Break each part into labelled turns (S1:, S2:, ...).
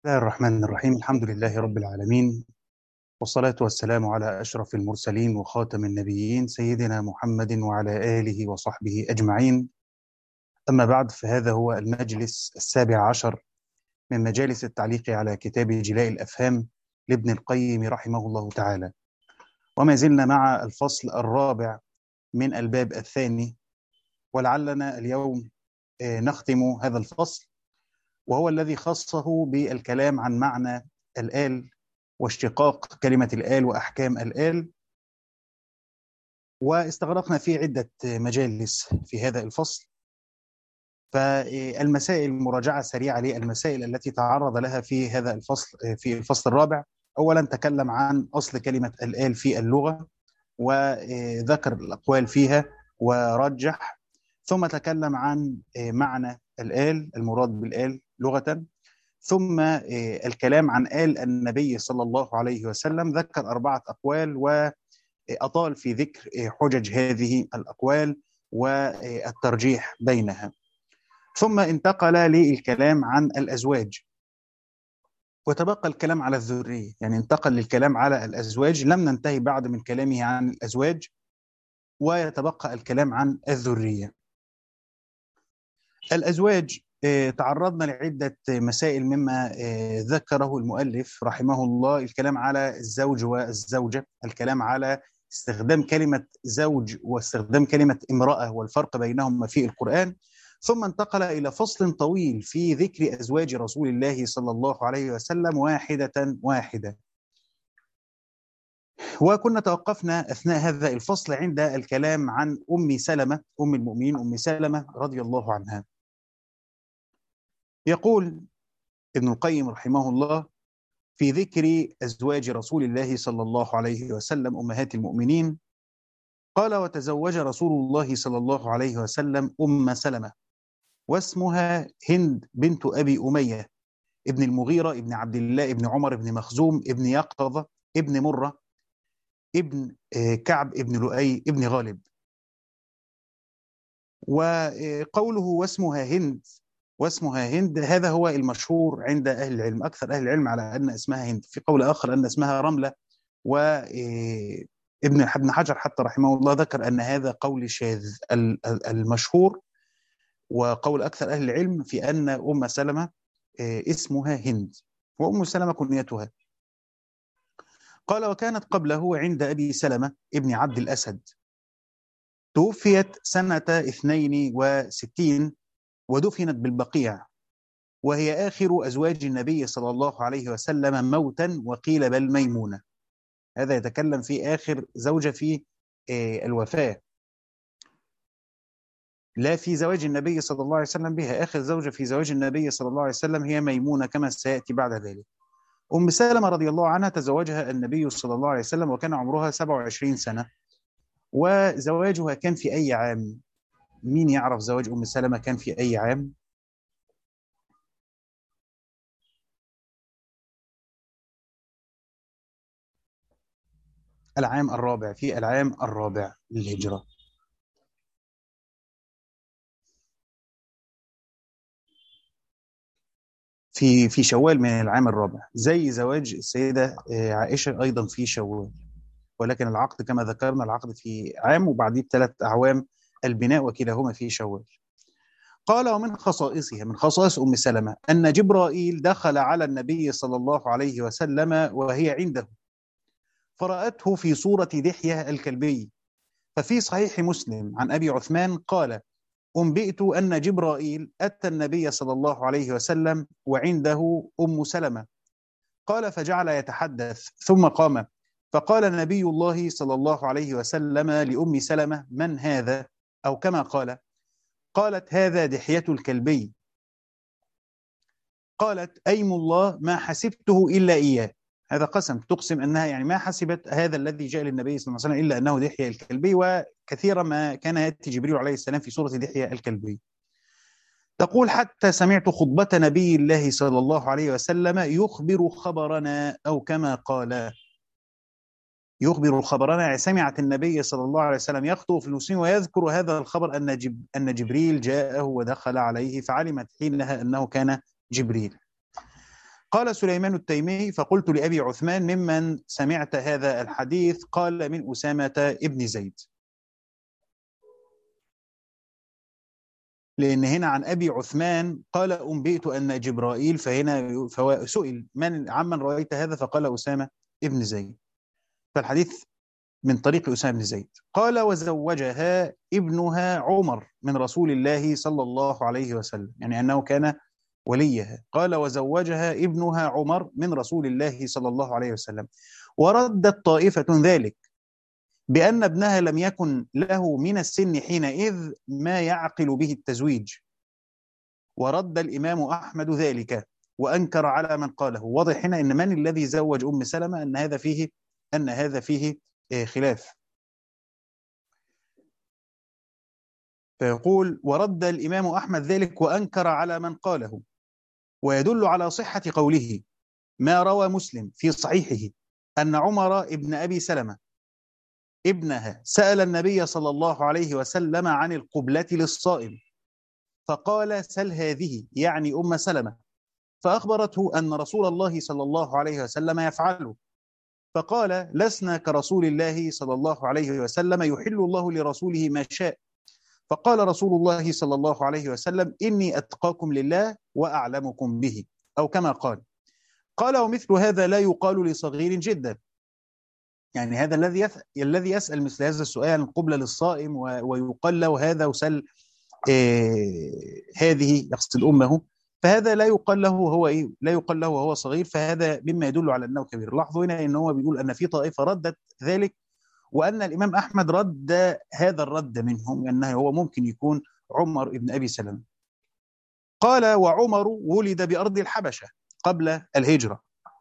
S1: بسم الله الرحمن الرحيم. الحمد لله رب العالمين، والصلاة والسلام على أشرف المرسلين وخاتم النبيين سيدنا محمد وعلى آله وصحبه أجمعين. أما بعد، فهذا هو المجلس السابع عشر من مجالس التعليق على كتاب جلاء الأفهام لابن القيم رحمه الله تعالى، وما زلنا مع الفصل الرابع من الباب الثاني، ولعلنا اليوم نختم هذا الفصل، وهو الذي خصه بالكلام عن معنى الآل واشتقاق كلمة الآل وأحكام الآل. واستغرقنا فيه عدة مجالس في هذا الفصل، فالمسائل مراجعة سريعة للمسائل التي تعرض لها في هذا الفصل. في الفصل الرابع أولا تكلم عن أصل كلمة الآل في اللغة وذكر الأقوال فيها ورجح، ثم تكلم عن معنى الآل المراد بالآل لغة، ثم الكلام عن آل النبي صلى الله عليه وسلم، ذكر 4 أقوال وأطال في ذكر حجج هذه الأقوال والترجيح بينها، ثم انتقل للكلام عن الأزواج وتبقى الكلام على الذرية، يعني انتقل للكلام على الأزواج، لم ننتهي بعد من كلامه عن الأزواج ويتبقى الكلام عن الذرية. الأزواج تعرضنا لعدة مسائل مما ذكره المؤلف رحمه الله، الكلام على الزوج والزوجة، الكلام على استخدام كلمة زوج واستخدام كلمة امرأة والفرق بينهما في القرآن، ثم انتقل إلى فصل طويل في ذكر أزواج رسول الله صلى الله عليه وسلم واحدة واحدة. وكنا توقفنا أثناء هذا الفصل عند الكلام عن أم سلمة أم المؤمنين أم سلمة رضي الله عنها. يقول ابن القيم رحمه الله في ذكر أزواج رسول الله صلى الله عليه وسلم أمهات المؤمنين، قال: وتزوج رسول الله صلى الله عليه وسلم أم سلمة، واسمها هند بنت أبي أمية ابن المغيرة ابن عبد الله ابن عمر ابن مخزوم ابن يقظة ابن مرة ابن كعب ابن لؤي ابن غالب. وقوله واسمها هند هذا هو المشهور عند أهل العلم، أكثر أهل العلم على أن اسمها هند، في قول آخر أن اسمها رملة، وابن حجر حتى رحمه الله ذكر أن هذا قول شاذ. المشهور وقول أكثر أهل العلم في أن أم سلمة اسمها هند، وأم سلمة كنيتها. قال: وكانت قبله عند أبي سلمة ابن عبد الأسد، توفيت سنة 62 ودفنت بالبقيع، وهي آخر أزواج النبي صلى الله عليه وسلم موتا، وقيل بل ميمونة. هذا يتكلم في آخر زوجة في الوفاة، لا في زواج النبي صلى الله عليه وسلم بها. آخر زوجة في زواج النبي صلى الله عليه وسلم هي ميمونة كما سيأتي بعد ذلك. أم سلمة رضي الله عنها تزوجها النبي صلى الله عليه وسلم وكان عمرها 27 سنة. وزواجها كان في أي عام؟ مين يعرف زواج أم سلمة كان في أي عام؟ العام الرابع، في العام الرابع للهجرة. في شوال من العام الرابع، زي زواج السيدة عائشة أيضا في شوال، ولكن العقد كما ذكرنا العقد في عام وبعديه ب3 أعوام البناء، وكلاهما في شوال. قال: ومن خصائصها، من خصائص أم سلمة، أن جبرائيل دخل على النبي صلى الله عليه وسلم وهي عنده، فرأته في صورة دحية الكلبي. ففي صحيح مسلم عن أبي عثمان قال: أنبئت أن جبرائيل أتى النبي صلى الله عليه وسلم وعنده أم سلمة. قال: فجعل يتحدث ثم قام، فقال نبي الله صلى الله عليه وسلم لأم سلمة: من هذا؟ أو كما قال. قالت: هذا دحية الكلبي. قالت: أيم الله ما حسبته إلا إياه. هذا قسم، تقسم أنها يعني ما حسبت هذا الذي جاء للنبي صلى الله عليه وسلم إلا أنه دحية الكلبي، وكثيرا ما كان يأتي جبريل عليه السلام في صورة دحية الكلبي. تقول: حتى سمعت خطبة نبي الله صلى الله عليه وسلم يخبر خبرنا، أو كما قال. يخبر خبرنا يعني سمعت النبي صلى الله عليه وسلم يخطب في المسلمين ويذكر هذا الخبر أن جبريل جاءه ودخل عليه، فعلمت حينها أنه كان جبريل. قال سليمان التيمي: فقلت لأبي عثمان: ممن سمعت هذا الحديث؟ قال: من أسامة ابن زيد. لأن هنا عن أبي عثمان قال: أنبئت أن جبرائيل، فهنا سئل عمن رأيت هذا؟ فقال: أسامة ابن زيد. فالحديث من طريق أسامة بن زيد. قال: وزوجها ابنها عمر من رسول الله صلى الله عليه وسلم، يعني أنه كان وليها. قال: وزوجها ابنها عمر من رسول الله صلى الله عليه وسلم. وردت طائفة ذلك بأن ابنها لم يكن له من السن حينئذ ما يعقل به التزويج. ورد الإمام أحمد ذلك وأنكر على من قاله. واضح هنا أن من الذي زوج أم سلمة أن هذا فيه خلاف. فيقول: ورد الإمام أحمد ذلك وأنكر على من قاله. ويدل على صحة قوله ما روى مسلم في صحيحه أن عمر ابن أبي سلمة ابنها سأل النبي صلى الله عليه وسلم عن القبلة للصائم، فقال: سل هذه، يعني أم سلمة، فأخبرته أن رسول الله صلى الله عليه وسلم يفعله، فقال: لسنا كرسول الله صلى الله عليه وسلم، يحل الله لرسوله ما شاء. فقال رسول الله صلى الله عليه وسلم: إني أتقاكم لله وأعلمكم به، أو كما قال. قال: ومثل هذا لا يقال لصغير جدا. يعني هذا الذي يسأل مثل هذا السؤال القبلة للصائم ويقال له هذا وسل هذه، يقصد أمه، فهذا لا يقال له هو لا يقال له وهو صغير، فهذا مما يدل على أنه كبير. لاحظوا هنا أنه بيقول أن في طائفة ردت ذلك، وأن الإمام أحمد رد هذا الرد منهم، أنه هو ممكن يكون عمر ابن أبي سلمة. قال: وعمر ولد بأرض الحبشة قبل الهجرة.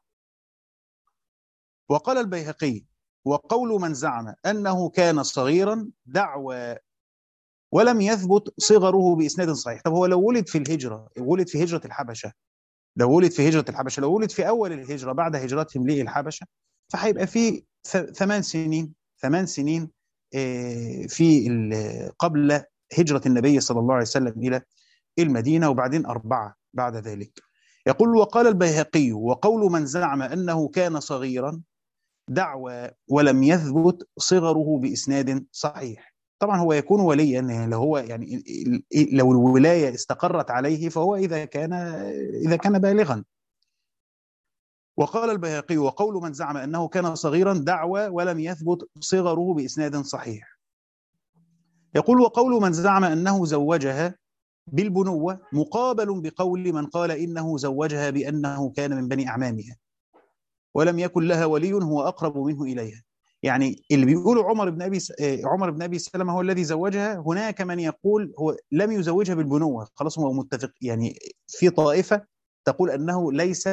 S1: وقال البيهقي: وقول من زعم أنه كان صغيرا دعوى ولم يثبت صغره بإسناد صحيح. طب هو لو ولد في الهجرة، ولد في هجرة الحبشة، لو ولد في أول الهجرة بعد هجرتهم للحبشة، فهيبقى في 8 سنين في قبل هجرة النبي صلى الله عليه وسلم إلى المدينة، وبعدين 4 بعد ذلك. يقول: وقال البيهقي: وقول من زعم أنه كان صغيرا دعوى ولم يثبت صغره بإسناد صحيح. طبعا هو يكون وليا، لو هو يعني لو الولاية استقرت عليه، فهو إذا كان بالغا. وقال البيهقي: وقول من زعم أنه كان صغيرا دعوى ولم يثبت صغره بإسناد صحيح. يقول: وقول من زعم أنه زوجها بالبنوة مقابل بقول من قال إنه زوجها بأنه كان من بني أعمامها ولم يكن لها ولي هو أقرب منه إليها. يعني اللي بيقولوا عمر بن أبي سلمة هو الذي زوجها، هناك من يقول هو لم يزوجها بالبنوة، خلاص هو متفق. يعني في طائفة تقول أنه ليس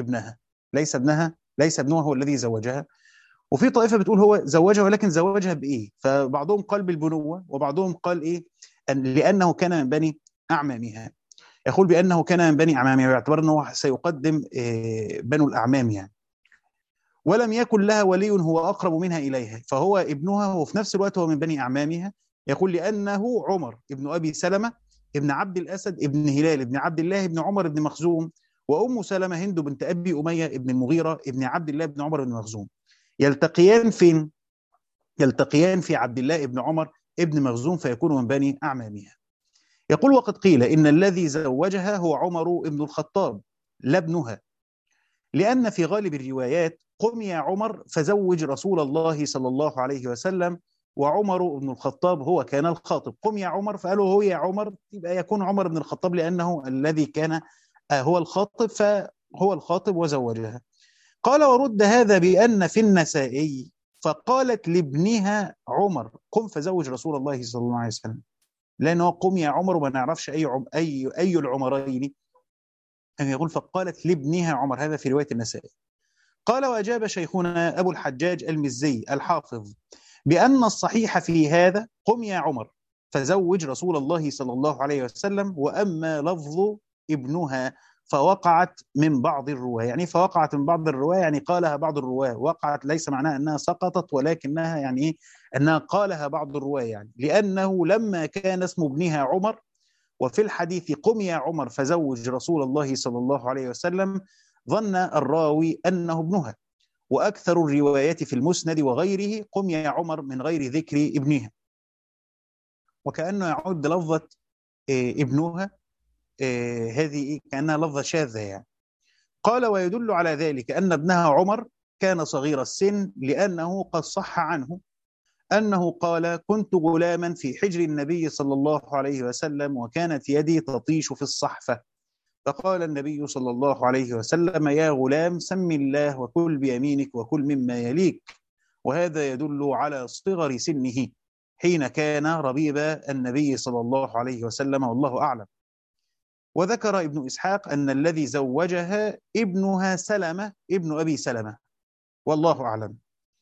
S1: ابنها هو الذي زوجها، وفي طائفة بتقول هو زوجها، ولكن زوجها بإيه؟ فبعضهم قال بالبنوة، وبعضهم قال إيه؟ لأنه كان من بني أعمامها. يقول بأنه كان من بني أعمامها باعتبار أنه سيقدم بنو الأعمام يعني. ولم يكن لها ولي هو أقرب منها إليها، فهو ابنها وفي نفس الوقت هو من بني أعمامها. يقول: لأنه عمر ابن أبي سلمة ابن عبد الأسد ابن هلال ابن عبد الله ابن عمر ابن مخزوم، وأم سلمة هند بنت أبي أمية ابن المغيرة ابن عبد الله ابن عمر ابن مخزوم. يلتقيان فين؟ يلتقيان في عبد الله ابن عمر ابن مخزوم، فيكون من بني أعمامها. يقول: وقد قيل إن الذي زوجها هو عمر ابن الخطاب لا ابنها، لأن في غالب الروايات: قم يا عمر فزوج رسول الله صلى الله عليه وسلم، وعمر بن الخطاب هو كان الخاطب. قم يا عمر، فقالوا هو يا عمر، يبقى يكون عمر بن الخطاب لأنه الذي كان هو الخاطب، فهو الخاطب وزوجها. قال: ورد هذا بأن في النسائي فقالت لابنها عمر: قم فزوج رسول الله صلى الله عليه وسلم، لأنه قم يا عمر وما نعرفش أي العمرين أن يقول. فقالت لابنها عمر، هذا في رواية النسائي. قال: وأجاب شيخنا أبو الحجاج المزي الحافظ بأن الصحيح في هذا: قم يا عمر فزوج رسول الله صلى الله عليه وسلم، وأما لفظ ابنها فوقعت من بعض الرواة. يعني فوقعت من بعض الرواة، يعني قالها بعض الرواة. وقعت ليس معناها أنها سقطت، ولكنها يعني إيه؟ أنها قالها بعض الرواة، يعني لأنه لما كان اسم ابنها عمر، وفي الحديث: قم يا عمر فزوج رسول الله صلى الله عليه وسلم، ظن الراوي أنه ابنها، وأكثر الروايات في المسند وغيره قم يا عمر من غير ذكر ابنها، وكأنه يعود بلفظة ابنها. هذه كأنها لفظة شاذة يعني. قال ويدل على ذلك أن ابنها عمر كان صغير السن، لأنه قد صح عنه أنه قال كنت غلاما في حجر النبي صلى الله عليه وسلم وكانت يدي تطيش في الصحفة، فقال النبي صلى الله عليه وسلم يا غلام سم الله وكل بيمينك وكل مما يليك، وهذا يدل على صغر سنه حين كان ربيب النبي صلى الله عليه وسلم، والله أعلم. وذكر ابن إسحاق أن الذي زوجها ابنها سلمة ابن أبي سلمة، والله أعلم.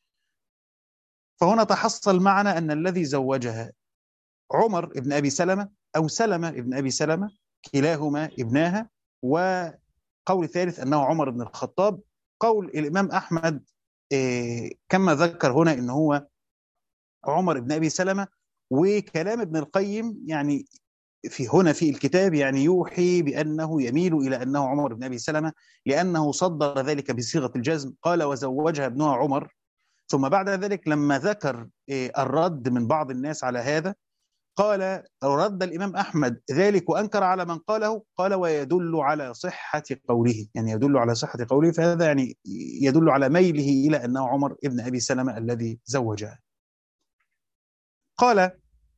S1: فهنا تحصل معنا أن الذي زوجها عمر ابن أبي سلمة أو سلمة ابن أبي سلمة، كلاهما ابناها. وقول ثالث أنه عمر بن الخطاب. قول الإمام أحمد كما ذكر هنا أنه هو عمر بن أبي سلمة، وكلام ابن القيم يعني في الكتاب يعني يوحي بأنه يميل إلى أنه عمر بن أبي سلمة، لأنه صدر ذلك بصيغة الجزم، قال وزوجها ابنها عمر. ثم بعد ذلك لما ذكر الرد من بعض الناس على هذا، قال رد الإمام أحمد ذلك وأنكر على من قاله، قال ويدل على صحة قوله، يعني يدل على صحة قوله، فهذا يعني يدل على ميله إلى أنه عمر ابن أبي سلمة الذي زوجها. قال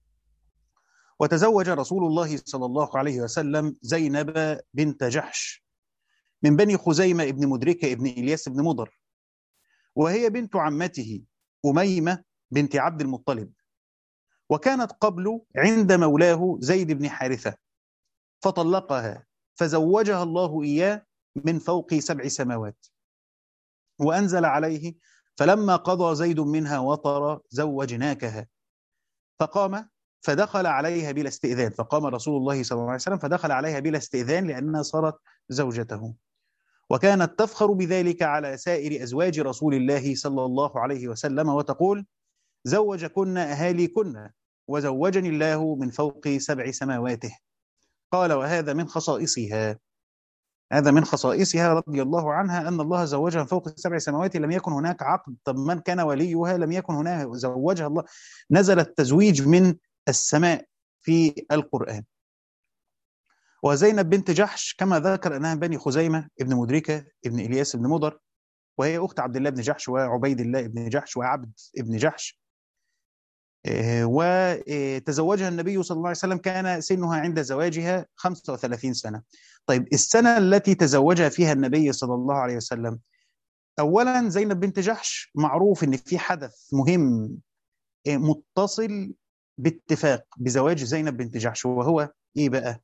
S1: وتزوج رسول الله صلى الله عليه وسلم زينب بنت جحش من بني خزيمة ابن مدركة ابن إلياس ابن مضر، وهي بنت عمته أميمة بنت عبد المطلب، وكانت قبل عند مولاه زيد بن حارثة، فطلقها فزوجها الله إياه من فوق 7 سماوات، وأنزل عليه فلما قضى زيد منها وطر زوجناكها، فقام فدخل عليها بلا استئذان، فقام رسول الله صلى الله عليه وسلم فدخل عليها بلا استئذان لأنها صارت زوجته، وكانت تفخر بذلك على سائر أزواج رسول الله صلى الله عليه وسلم، وتقول زوجكن أهاليكن وزوجني الله من فوق 7 سماواته. قال وهذا من خصائصها، هذا من خصائصها رضي الله عنها أن الله زوجها من فوق 7 سماوات لم يكن هناك عقد. طب من كان وليها لم يكن هناك، زوجها الله. نزل التزويج من السماء في القرآن. وزينب بنت جحش كما ذكر أنها بني خزيمة ابن مدركة ابن إلياس ابن مضر، وهي أخت عبد الله بن جحش وعبيد الله بن جحش وعبد ابن جحش. وتزوجها النبي صلى الله عليه وسلم كان سنها عند زواجها 35 سنة. طيب السنة التي تزوجها فيها النبي صلى الله عليه وسلم، أولا زينب بنت جحش معروف أن في حدث مهم متصل باتفاق بزواج زينب بنت جحش، وهو إيه بقى؟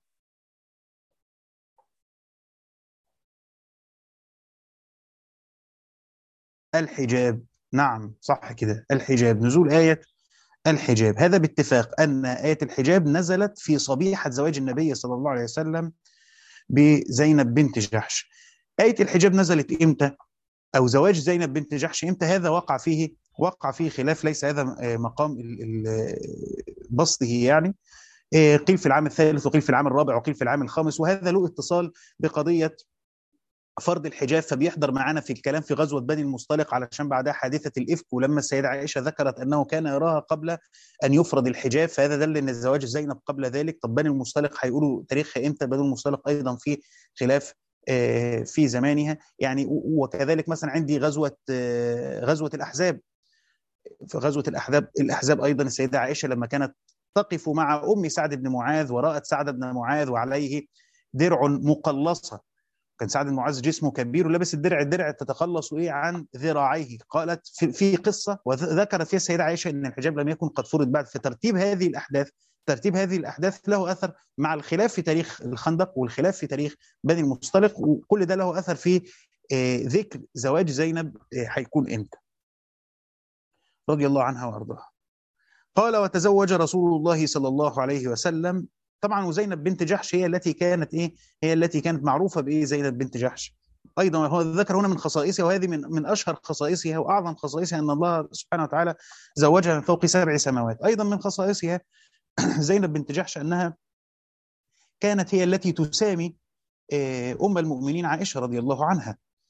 S1: الحجاب. نعم صح كده، الحجاب، نزول آية الحجاب، هذا باتفاق أن آية الحجاب نزلت في صبيحة زواج النبي صلى الله عليه وسلم بزينب بنت جحش. آية الحجاب نزلت إمتى؟ أو زواج زينب بنت جحش إمتى؟ هذا وقع فيه خلاف، ليس هذا مقام بسطه يعني. قيل في العام الثالث، وقيل في العام الرابع، وقيل في العام الخامس، وهذا له اتصال بقضية فرض الحجاب. فبيحضر معانا في الكلام في غزوة بني المصطلق، علشان بعدها حادثة الإفك، ولما السيدة عائشة ذكرت أنه كان يراها قبل أن يفرض الحجاب، فهذا دل أن زواج زينب قبل ذلك. طب بني المصطلق هيقولوا تاريخها إمتى؟ بني المصطلق أيضا في خلاف في زمانها يعني. وكذلك مثلا عندي غزوة الأحزاب. في غزوة الأحزاب أيضا السيدة عائشة لما كانت تقف مع أم سعد بن معاذ، ورأت سعد بن معاذ وعليه درع مقلصة، كان سعد بن معاذ جسمه كبير ولبس الدرع تتخلص عن ذراعيه. قالت في قصة وذكرت فيها السيدة عائشة أن الحجاب لم يكن قد فرض بعد. ترتيب هذه الأحداث له أثر مع الخلاف في تاريخ الخندق والخلاف في تاريخ بني المصطلق، وكل ده له أثر في ذكر زواج زينب هيكون إمتى رضي الله عنها وأرضاها. قال وتزوج رسول الله صلى الله عليه وسلم. طبعا وزينب بنت جحش هي التي كانت معروفة بإيه؟ زينب بنت جحش. أيضا هو ذكر هنا من خصائصها، وهذه من أشهر خصائصها وأعظم خصائصها أن الله سبحانه وتعالى زوجها من فوق 7 سماوات. أيضا من خصائصها زينب بنت جحش أنها كانت هي التي تسامي أم المؤمنين عائشة رضي الله عنها.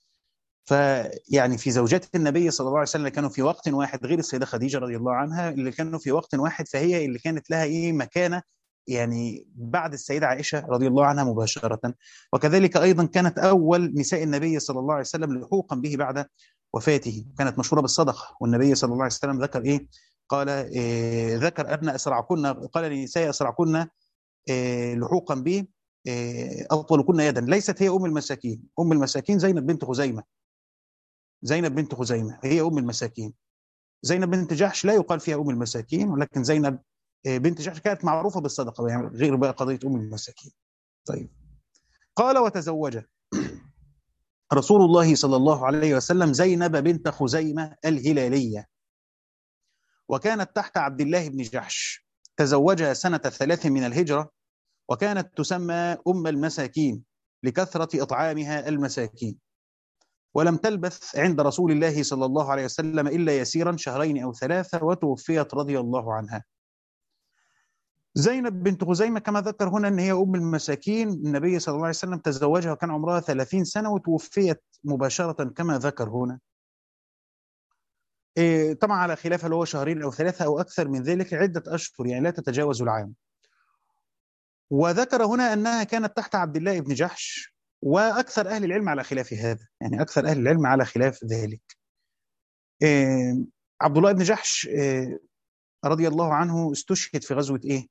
S1: فيعني في زوجات النبي صلى الله عليه وسلم كانوا في وقت واحد غير السيدة خديجة رضي الله عنها اللي كانوا في وقت واحد، فهي اللي كانت لها ايه مكانة يعني بعد السيدة عائشة رضي الله عنها مباشرة. وكذلك أيضا كانت أول نساء النبي صلى الله عليه وسلم لحوقا به بعد وفاته، كانت مشهورة بالصدقة. والنبي صلى الله عليه وسلم ذكر إيه؟ قال ذكر أن أسرعكن، قال لنساء أسرعكن لحوقا به أطولكن يدا ليست هي أم المساكين. أم المساكين زينب بنت خزيمة. زينب بنت خزيمة هي أم المساكين. زينب بنت جحش لا يقال فيها أم المساكين، ولكن زينب بنت جحش كانت معروفة بالصدقة، يعني غير بقى قضية أم المساكين. طيب، قال وتزوج رسول الله صلى الله عليه وسلم زينب بنت خزيمة الهلالية، وكانت تحت عبد الله بن جحش. تزوجها سنة 3 من الهجرة، وكانت تسمى أم المساكين لكثرة إطعامها المساكين. ولم تلبث عند رسول الله صلى الله عليه وسلم إلا يسيرا، شهرين أو 3، وتوفيت رضي الله عنها. زينب بنت خزيمة كما ذكر هنا أن هي أم المساكين. النبي صلى الله عليه وسلم تزوجها وكان عمرها 30 سنة، وتوفيت مباشرة كما ذكر هنا. طبعا على خلاف هل هو شهرين أو 3 أو أكثر من ذلك، عدة أشهر يعني لا تتجاوز العام. وذكر هنا أنها كانت تحت عبد الله بن جحش، وأكثر أهل العلم على خلاف هذا، يعني أكثر أهل العلم على خلاف ذلك. عبد الله بن جحش رضي الله عنه استشهد في غزوة إيه؟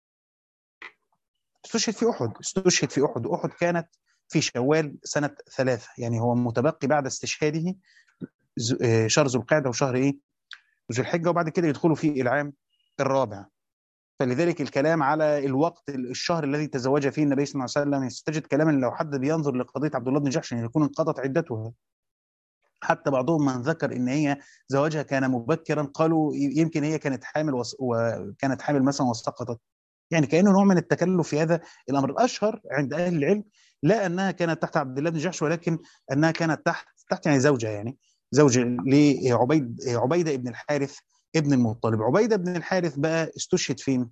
S1: استشهد في أحد. استشهد في أحد. أحد كانت في شوال سنة 3، يعني هو متبقي بعد استشهاده شهر ذو القعدة وشهر إيه؟ ذو الحجة، وبعد كده يدخلوا في العام الرابع. فلذلك الكلام على الوقت الشهر الذي تزوج فيه النبي صلى الله عليه وسلم يستجد كلاما لو حد بينظر لقضية عبد الله بن جحش ان يكون انقضت عدتها. حتى بعضهم من ذكر ان هي زواجها كان مبكرا، قالوا يمكن هي كانت حامل وكانت حامل مثلا وسقطت، يعني كانه نوع من التكلف في هذا الامر. الاشهر عند اهل العلم لا انها كانت تحت عبد الله بن جحش، ولكن انها كانت تحت يعني زوجها، يعني زوج عبيده ابن الحارث ابن المطلب. عبيده بن الحارث بقى استشهد فين؟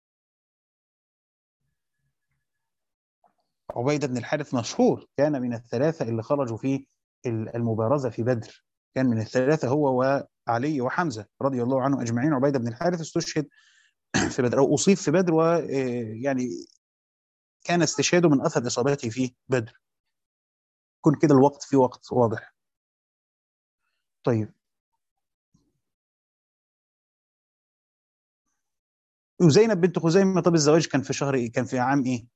S1: عبيده بن الحارث مشهور، كان من الثلاثه اللي خرجوا في المبارزه في بدر، كان من الثلاثه هو وعلي وحمزه رضي الله عنهم اجمعين. عبيده بن الحارث استشهد في بدر او اصيب في بدر، ويعني كان استشهاده من اثر اصابته في بدر. يكون كده الوقت في وقت واضح. طيب، وزينب بنت خزيمه، طب الزواج كان في شهر ايه؟ كان في عام ايه؟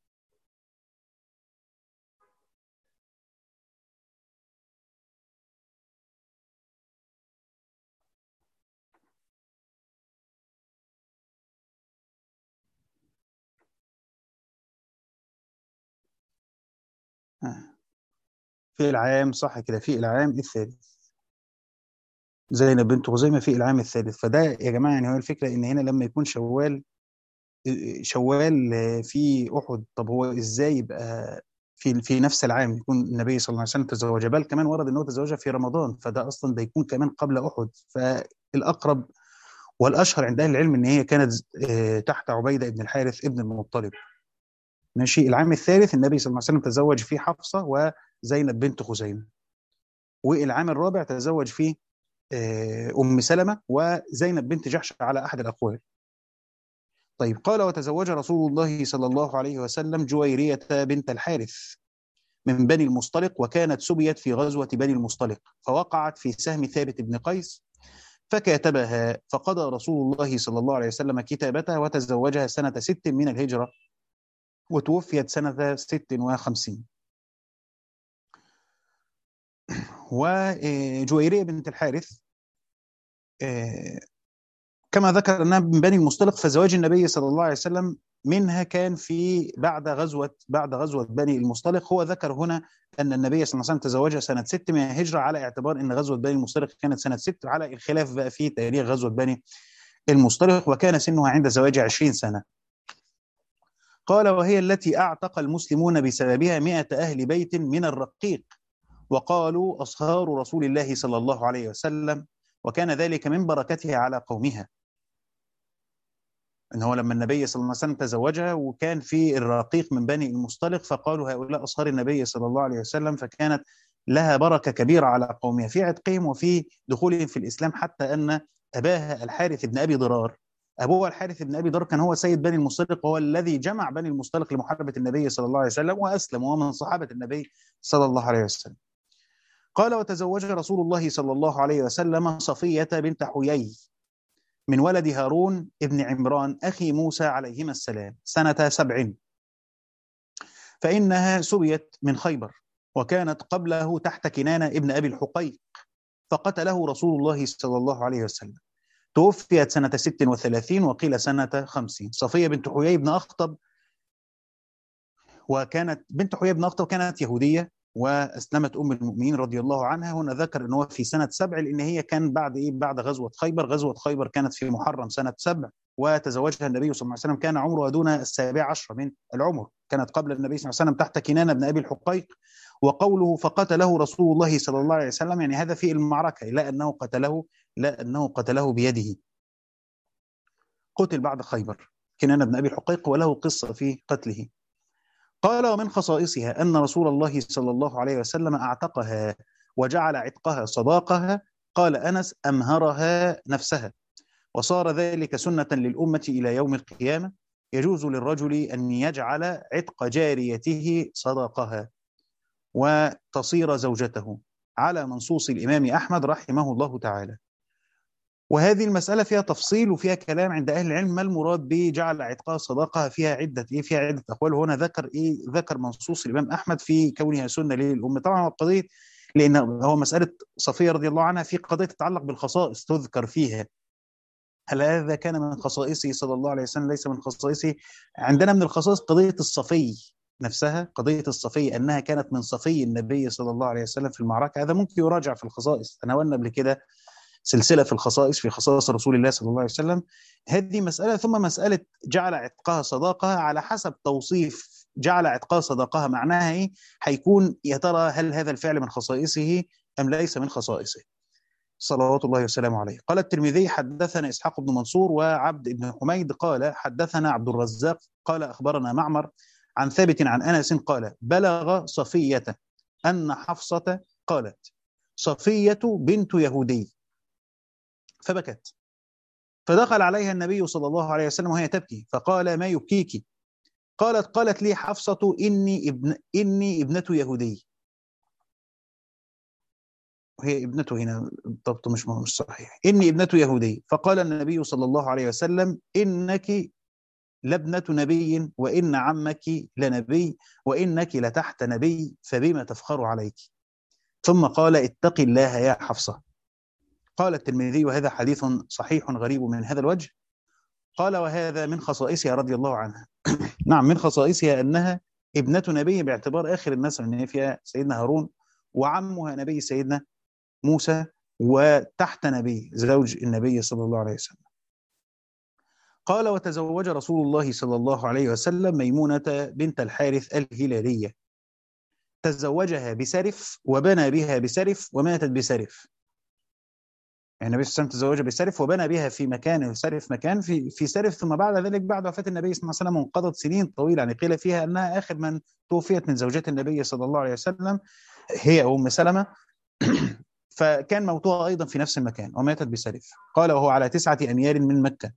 S1: في العام، صح كده، في العام الثالث. زينب بنت خزيمه في العام الثالث. فده يا جماعه يعني هو الفكره ان هنا لما يكون شوال، شوال في احد، طب هو ازاي يبقى في نفس العام يكون النبي صلى الله عليه وسلم تزوجها؟ بل كمان ورد انه تزوجها في رمضان، فده اصلا ده يكون كمان قبل احد. فالاقرب والاشهر عند اهل العلم ان هي كانت تحت عبيده بن الحارث ابن المطلب. ماشي. العام الثالث النبي صلى الله عليه وسلم تزوج فيه حفصه وزينب بنت خزيمه. والعام الرابع تزوج فيه ام سلمه وزينب بنت جحش على احد الاقوال. طيب، قال وتزوج رسول الله صلى الله عليه وسلم جويرية بنت الحارث من بني المصطلق، وكانت سبيت في غزوة بني المصطلق، فوقعت في سهم ثابت بن قيس فكاتبها، فقضى رسول الله صلى الله عليه وسلم كتابتها، وتزوجها سنة 6 من الهجرة، وتوفيت سنة 56. وجويرية بنت الحارث كما ذكر انها من بني المصطلق، فزواج النبي صلى الله عليه وسلم منها كان في بعد غزوه بني المصطلق. هو ذكر هنا ان النبي صلى الله عليه وسلم تزوجها سنه 6 من الهجره، على اعتبار ان غزوه بني المصطلق كانت سنه 6، على الخلاف بقى في تاريخ غزوه بني المصطلق. وكان سنها عند زواجها 20 سنه. قال وهي التي اعتق المسلمون بسببها 100 اهل بيت من الرقيق، وقالوا اصهار رسول الله صلى الله عليه وسلم، وكان ذلك من بركتها على قومها. ان هو لما النبي صلى الله عليه وسلم تزوجها وكان في الرقيق من بني المصطلق، فقالوا هؤلاء اصهار النبي صلى الله عليه وسلم، فكانت لها بركة كبيرة على قومها في عتقهم وفي دخولهم في الإسلام، حتى أن أباها الحارث بن أبي ضرار، أبوها الحارث بن أبي ضرار كان هو سيد بني المصطلق، وهو الذي جمع بني المصطلق لمحاربة النبي صلى الله عليه وسلم، وأسلم وهو من صحابة النبي صلى الله عليه وسلم. قال: وتزوج رسول الله صلى الله عليه وسلم صفية بنت حيي من ولد هارون ابن عمران أخي موسى عليهما السلام سنة 7، فإنها سبيت من خيبر، وكانت قبله تحت كنانة ابن أبي الحقيق، فقتله رسول الله صلى الله عليه وسلم. توفيت سنة 36 وقيل سنة 50. صفية بنت حيي بن أخطب، وكانت بنت حيي بن أخطب كانت يهودية، وأسلمت أم المؤمنين رضي الله عنها. هنا ذكر أنه في سنة 7 لأن هي كان بعد غزوة خيبر. غزوة خيبر كانت في محرم سنة 7، وتزوجها النبي صلى الله عليه وسلم كان عمرها دون 17 من العمر، كانت قبل النبي صلى الله عليه وسلم تحت كنانة بن أبي الحقيق. وقوله فقتله رسول الله صلى الله عليه وسلم، يعني هذا في المعركة، لا أنه قتله بيده، قتل بعد خيبر كنانة بن أبي الحقيق، وله قصة في قتله. قال: ومن خصائصها أن رسول الله صلى الله عليه وسلم أعتقها وجعل عتقها صداقها. قال أنس: أمهرها نفسها، وصار ذلك سنة للأمة إلى يوم القيامة، يجوز للرجل أن يجعل عتق جاريته صداقها وتصير زوجته، على منصوص الإمام أحمد رحمه الله تعالى. وهذه المسألة فيها تفصيل وفيها كلام عند أهل العلم، ما المراد بجعل عتقها صداقها، فيها عدة أقوال. هنا ذكر منصوص الإمام أحمد في كونها سنة للأمة. طبعا القضية لأن هو مسألة صفية رضي الله عنها في قضية تتعلق بالخصائص تذكر فيها، هل هذا كان من خصائصه صلى الله عليه وسلم ليس من خصائصه؟ عندنا من الخصائص قضية الصفي نفسها، قضية الصفي أنها كانت من صفي النبي صلى الله عليه وسلم في المعركة، هذا ممكن يراجع في الخصائص. تناولنا قبل كده سلسلة في الخصائص في خصائص رسول الله صلى الله عليه وسلم. هذه مسألة. ثم مسألة جعل عتقها صداقها، على حسب توصيف جعل عتقها صداقها معناها إيه، هيكون يا ترى هل هذا الفعل من خصائصه أم ليس من خصائصه صلوات الله وسلامه عليه. قال الترمذي: حدثنا إسحاق بن منصور وعبد بن حميد قال حدثنا عبد الرزاق قال أخبرنا معمر عن ثابت عن أنس قال: بلغ صفية أن حفصة قالت: صفية بنت يهودي، فبكت، فدخل عليها النبي صلى الله عليه وسلم وهي تبكي، فقال: ما يبكيك؟ قالت لي حفصة: إني ابنة يهودي. وهي ابنته هنا الضبط مش صحيح، إني ابنة يهودي. فقال النبي صلى الله عليه وسلم: إنك لابنة نبي، وإن عمك لنبي، وإنك لتحت نبي، فبما تفخر عليك؟ ثم قال: اتق الله يا حفصة. قال الترمذي: وهذا حديث صحيح غريب من هذا الوجه. قال: وهذا من خصائصها رضي الله عنها. نعم، من خصائصها أنها ابنة نبي باعتبار آخر الناس، أن فيها سيدنا هارون، وعمها نبي سيدنا موسى، وتحت نبي زوج النبي صلى الله عليه وسلم. قال: وتزوج رسول الله صلى الله عليه وسلم ميمونة بنت الحارث الهلالية، تزوجها بسرف وبنى بها بسرف وماتت بسرف. يعني النبي صلى الله عليه وسلم تزوجها بسرف وبنى بها في مكان سرف، مكان في سرف. ثم بعد ذلك بعد وفاة النبي صلى الله عليه وسلم انقضت سنين طويلة، يعني قيل فيها أنها آخر من توفيت من زوجات النبي صلى الله عليه وسلم هي أم سلمة، فكان موتها أيضا في نفس المكان وماتت بسرف. قال: وهو على 9 أميال من مكة،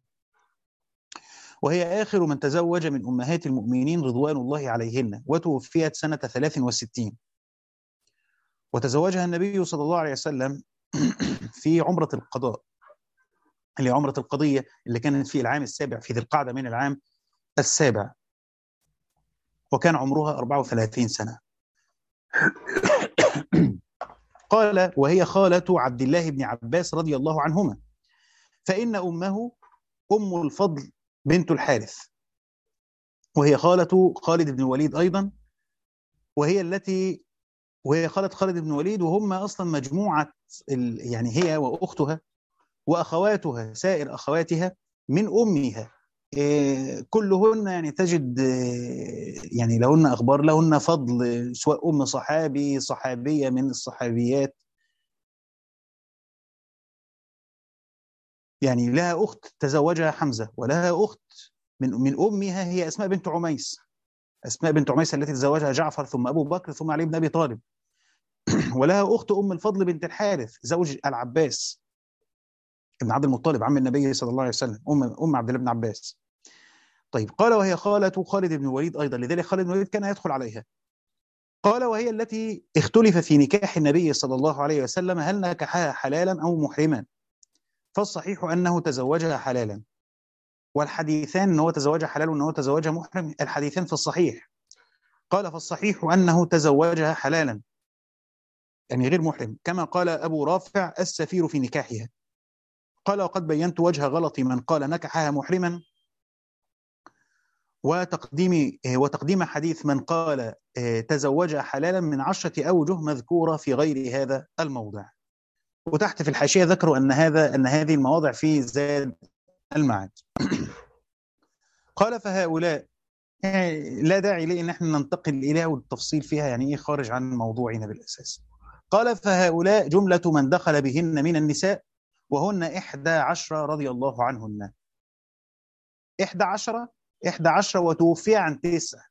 S1: وهي آخر من تزوج من أمهات المؤمنين رضوان الله عليهن، وتوفيت سنة 63. وتزوجها النبي صلى الله عليه وسلم في عمرة القضاء، اللي عمرة القضية اللي كانت في العام السابع في ذي القعدة من العام السابع، وكان عمرها 34 سنة. قال: وهي خالة عبد الله بن عباس رضي الله عنهما، فإن أمه أم الفضل بنت الحارث، وهي خالة خالد بن الوليد أيضا، وهي خالة خالد بن الوليد، وهم أصلا مجموعة يعني هي وأختها وأخواتها سائر أخواتها من أمها، كلهن يعني تجد يعني لهن أخبار، لهن فضل، سواء أم صحابي، صحابية من الصحابيات، يعني لها أخت تزوجها حمزة، ولها أخت من أمها هي أسماء بنت عميس، أسماء بنت عميس التي تزوجها جعفر ثم أبو بكر ثم علي بن أبي طالب. ولها أخت أم الفضل بنت الحارث زوج العباس ابن عبد المطلب عم النبي صلى الله عليه وسلم، أم عبد الله بن عباس. طيب قال وهي خالة خالد بن الوليد أيضا، لذلك خالد بن الوليد كان يدخل عليها. قال وهي التي اختلف في نكاح النبي صلى الله عليه وسلم هل نكحها حلالا أو محرما، فالصحيح أنه تزوجها حلالا، والحديثان أنه تزوجها حلال وأنه تزوجها محرم الحديثان في الصحيح. قال فالصحيح أنه تزوجها حلالا يعني غير محرم، كما قال أبو رافع السفير في نكاحها. قال وقد بينت وجه غلط من قال نكحها محرما، وتقديم حديث من قال تزوجها حلالا من 10 أوجه مذكورة في غير هذا الموضع. وتحت في الحاشية ذكروا أن هذه المواضع في زاد المعاد. قال فهؤلاء لا داعي لي ان احنا ننتقل اليها والتفصيل فيها يعني ايه خارج عن موضوعنا بالاساس. قال فهؤلاء جملة من دخل بهن من النساء، وهن 11 رضي الله عنهن. 11 11 وتوفي عن 9.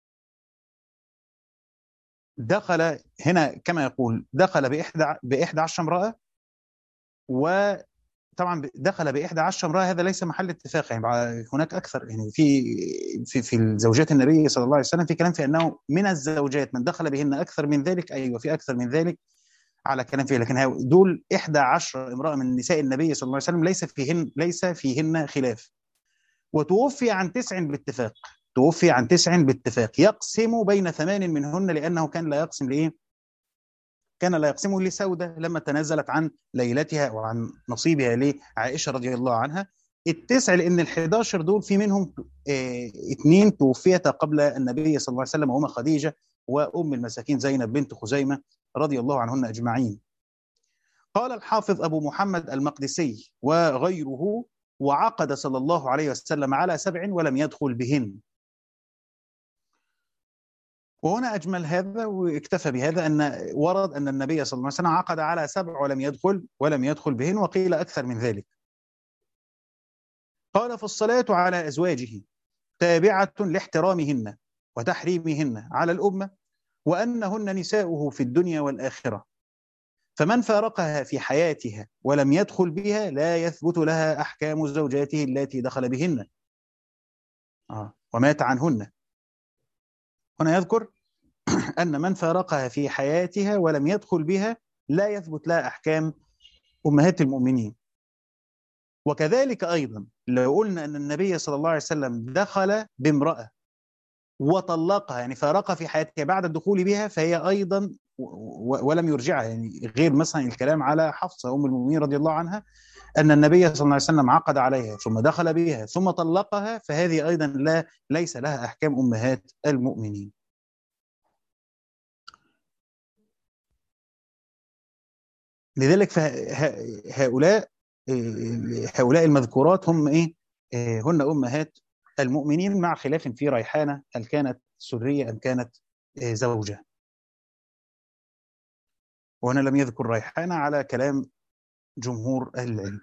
S1: دخل هنا كما يقول دخل بإحدى 10 امرأة، وطبعا دخل بإحدى 10 امرأة هذا ليس محل اتفاق، يعني هناك أكثر، يعني في الزوجات النبي صلى الله عليه وسلم في كلام في أنه من الزوجات من دخل بهن أكثر من ذلك، أيوة في أكثر من ذلك على كلام فيه، لكن دول 11 امرأة من نساء النبي صلى الله عليه وسلم ليس فيهن خلاف. وتوفي عن 9 باتفاق، توفي عن 9 باتفاق، يقسم بين 8 منهن، لأنه كان لا يقسم لإيه؟ كان لا يقسمه لسودة لما تنازلت عن ليلتها وعن نصيبها لعائشة رضي الله عنها. التسع لأن ال11 دول في منهم 2 توفيتا قبل النبي صلى الله عليه وسلم، وهما خديجة وأم المساكين زينب بنت خزيمة رضي الله عنهن أجمعين. قال الحافظ أبو محمد المقدسي وغيره وعقد صلى الله عليه وسلم على 7 ولم يدخل بهن. وهنا أجمل هذا واكتفى بهذا أن ورد أن النبي صلى الله عليه وسلم عقد على 7 ولم يدخل بهن، وقيل أكثر من ذلك. قال فالصلاة على أزواجه تابعة لاحترامهن وتحريمهن على الأمة، وأنهن نساؤه في الدنيا والآخرة، فمن فارقها في حياتها ولم يدخل بها لا يثبت لها أحكام زوجاته التي دخل بهن ومات عنهن. هنا يذكر أن من فارقها في حياتها ولم يدخل بها لا يثبت لها أحكام أمهات المؤمنين. وكذلك أيضا لو قلنا أن النبي صلى الله عليه وسلم دخل بامرأة وطلقها، يعني فارقها في حياتها بعد الدخول بها، فهي أيضا ولم يرجعها، يعني غير مثلا الكلام على حفصة أم المؤمنين رضي الله عنها أن النبي صلى الله عليه وسلم عقد عليها ثم دخل بها ثم طلقها، فهذه أيضا ليس لها أحكام أمهات المؤمنين. لذلك هؤلاء المذكورات هم إيه؟ هن أمهات المؤمنين، مع خلاف في ريحانة هل كانت سرية أم كانت زوجة. وهنا لم يذكر ريحانة على كلام جمهور أهل العلم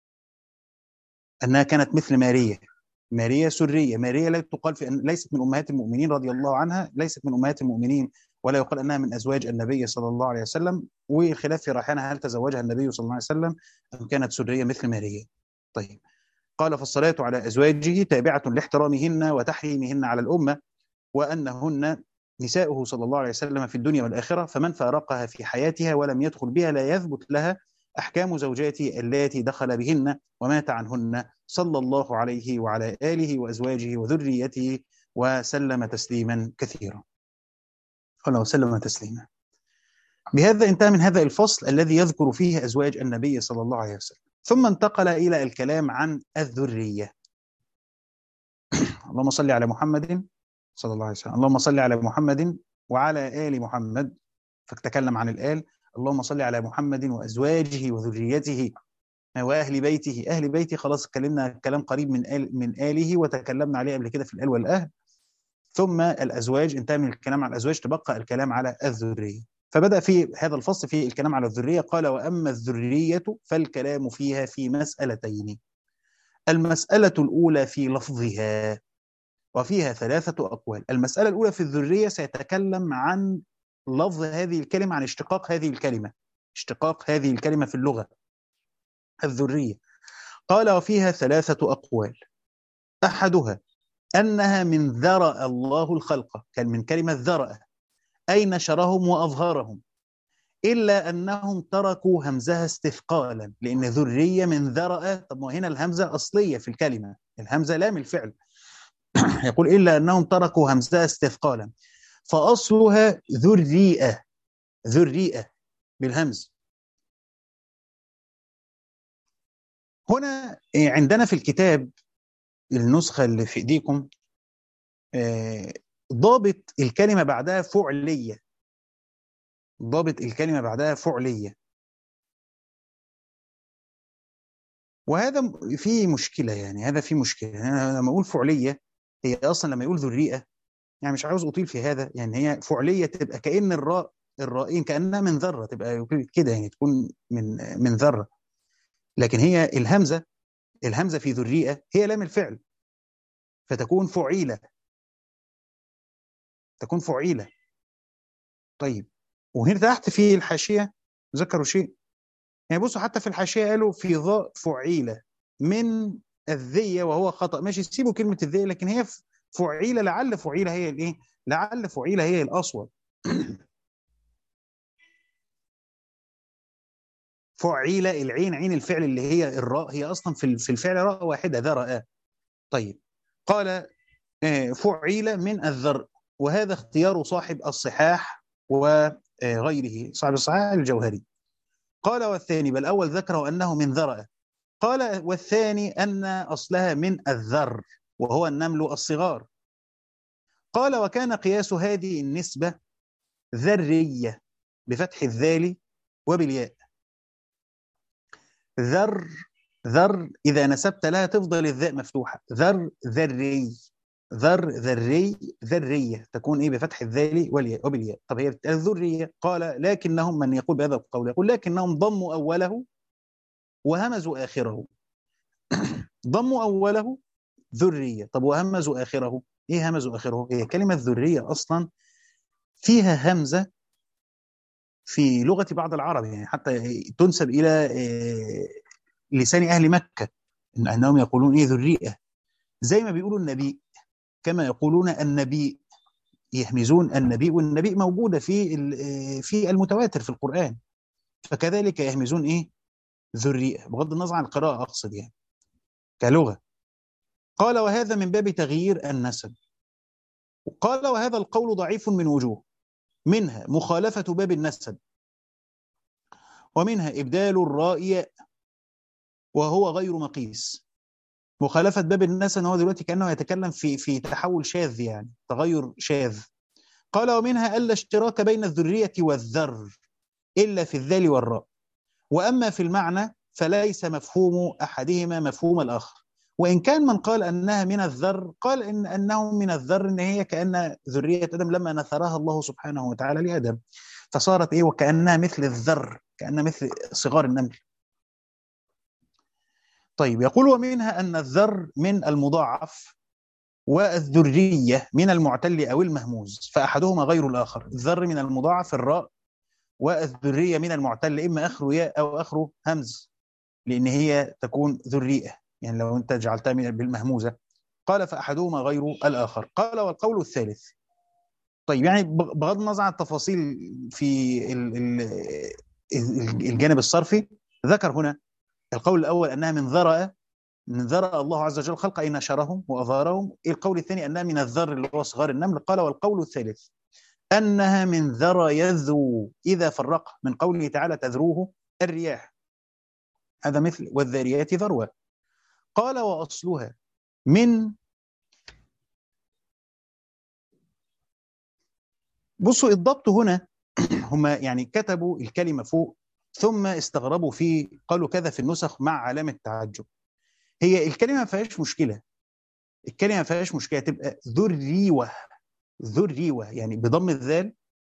S1: أنها كانت مثل ماريا سرية. ماريا لا تقال في أن ليست من أمهات المؤمنين رضي الله عنها، ليست من أمهات المؤمنين، ولا يقال أنها من أزواج النبي صلى الله عليه وسلم. والخلاف في ريحانة هل تزوجها النبي صلى الله عليه وسلم أم كانت سرية مثل ماريا. طيب قال فالصلاة على أزواجه تابعة لاحترامهن وتحريمهن على الأمة، وأنهن نساؤه صلى الله عليه وسلم في الدنيا والآخرة، فمن فارقها في حياتها ولم يدخل بها لا يثبت لها أحكام زوجاته اللاتي دخل بهن ومات عنهن، صلى الله عليه وعلى آله وأزواجه وذريته وسلم تسليما كثيرا. وسلم تسليما. بهذا انتهى من هذا الفصل الذي يذكر فيه أزواج النبي صلى الله عليه وسلم. ثم انتقل إلى الكلام عن الذرية. اللهم صل على محمد صلى الله عليه وسلم. اللهم صل على محمد وعلى آل محمد، فتكلم عن الآل. اللهم صل على محمد وأزواجه وذريته وأهل بيته. أهل بيته خلاص اتكلمنا كلام قريب من آله وتكلمنا عليه قبل كده في الآل والأهل. ثم الأزواج، انتهى من الكلام على الأزواج، تبقى الكلام على الذرية. فبدأ في هذا الفصل في الكلام على الذرية. قال وأما الذرية فالكلام فيها في مسألتين. المسألة الأولى في لفظها، وفيها 3 أقوال. المسألة الأولى في الذرية سيتكلم عن لفظ هذه الكلمة عن اشتقاق هذه الكلمة، اشتقاق هذه الكلمة في اللغة الذرية. قال وفيها 3 أقوال، أحدها أنها من ذرأ الله الخلق، كان من كلمة ذرأ، أي نشرهم وأظهرهم، إلا أنهم تركوا همزها استثقالا، لأن ذرية من ذرأ، طب ما هنا الهمزة أصلية في الكلمة، الهمزة لام الفعل. يقول إلا أنهم تركوا همزها استثقالا، فأصلها ذريئة، ذريئة بالهمز. هنا عندنا في الكتاب النسخة اللي في إيديكم ضابط الكلمة بعدها فعلية، ضابط الكلمة بعدها فعلية، وهذا فيه مشكلة، يعني هذا فيه مشكلة. أنا لما أقول فعلية، هي أصلا لما يقول ذريئة، يعني مش عاوز أطيل في هذا، يعني هي فعلية تبقى كأن الراء، الرائين كأنها من ذرة، تبقى كده يعني تكون من ذرة، لكن هي الهمزة، الهمزة في ذريئة هي لام الفعل، فتكون فعيلة، تكون فعيلة. طيب، وهنا تحت في الحاشية ذكروا شيء، يعني بصوا حتى في الحاشية قالوا في ضاء فعيلة من الذية وهو خطأ، ماشي سيبوا كلمة الذية، لكن هي فعيلة، لعل فعيلة هي الايه، لعل فعيلة هي الأصوب. فعيلة، العين عين الفعل اللي هي الراء، هي أصلا في الفعل راء واحدة، ذرأ. طيب، قال فعيلة من الذر، وهذا اختيار صاحب الصحاح وغيره، صاحب الصحاح الجوهري. قال والثاني، بل أول ذكره أنه من ذرأ. قال والثاني أن أصلها من الذر، وهو النمل الصغار. قال وكان قياس هذه النسبة ذرية بفتح الذال وبالياء. ذر، ذر إذا نسبت لها تفضل الذاء مفتوحة، ذر ذري، ذر ذري، ذرية تكون إيه بفتح الذال والياء وبالياء. طب هي الذرية، قال لكنهم، من يقول بهذا القول يقول لكنهم ضموا أوله وهمزوا آخره. ضموا أوله ذرية، طب وهمزوا آخره، إيه همزوا آخره؟ هي كلمة ذرية أصلا فيها همزة في لغة بعض العرب، يعني حتى تنسب إلى لسان أهل مكة، إن أنهم يقولون إيه ذريئة، زي ما بيقولوا النبي، كما يقولون النبي، يهمزون النبي، والنبي موجودة في المتواتر في القرآن، فكذلك يهمزون إيه ذريئة، بغض النظر عن القراءة أقصد يعني كلغة. قال وهذا من باب تغيير النسب. قال وهذا القول ضعيف من وجوه، منها مخالفة باب النسب، ومنها إبدال الراء ياء وهو غير مقيس. مخالفة باب النسب هو دلوقتي كأنه يتكلم في تحول شاذ، يعني تغير شاذ. قال ومنها ألا اشتراك بين الذرية والذر إلا في الذال والراء، وأما في المعنى فليس مفهوم أحدهما مفهوم الآخر. وإن كان من قال أنها من الذر، قال أنه من الذر إن هي كأن ذرية آدم لما نثرها الله سبحانه وتعالى لآدم، فصارت إيه وكأنها مثل الذر، كأنها مثل صغار النمل. طيب، يقول ومنها أن الذر من المضاعف والذرية من المعتل أو المهموز، فأحدهما غير الآخر. الذر من المضاعف الراء، والذرية من المعتل إما آخره ياء أو آخره همز، لأن هي تكون ذريئة، يعني لو أنت جعلتها بالمهموزة. قال فأحدهما غير الآخر. قال والقول الثالث. طيب، يعني بغض النظر عن التفاصيل في الجانب الصرفي، ذكر هنا القول الأول أنها من ذرأ، من ذرأ الله عز وجل خلق أي نشرهم وأظهرهم. القول الثاني أنها من الذر اللي هو صغار النمل. قال والقول الثالث أنها من ذرى يذو إذا فرق، من قوله تعالى تذروه الرياح، هذا مثل والذاريات ذروة. قال وأصلها من، بصوا الضبط هنا هم يعني كتبوا الكلمة فوق ثم استغربوا فيه، قالوا كذا في النسخ مع علامة تعجب. هي الكلمة ما فيهاش مشكلة، الكلمة ما فيهاش مشكلة، تبقى ذريوة، ذريوة يعني بضم الذال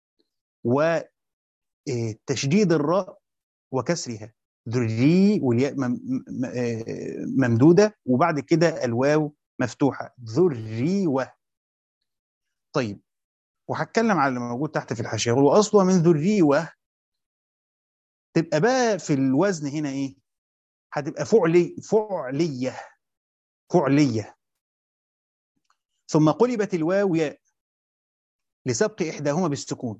S1: وتشديد الراء وكسرها، ذري، والياء ممدودة، وبعد كده الواو مفتوحة، ذريوة. طيب، وهتكلم على اللي موجود تحت في الحاشية. وأصله من ذريوة، تبقى بقى في الوزن هنا إيه؟ هتبقى فعلية. فعلية. ثم قلبت الواو ياء لسبق إحداهما بالسكون.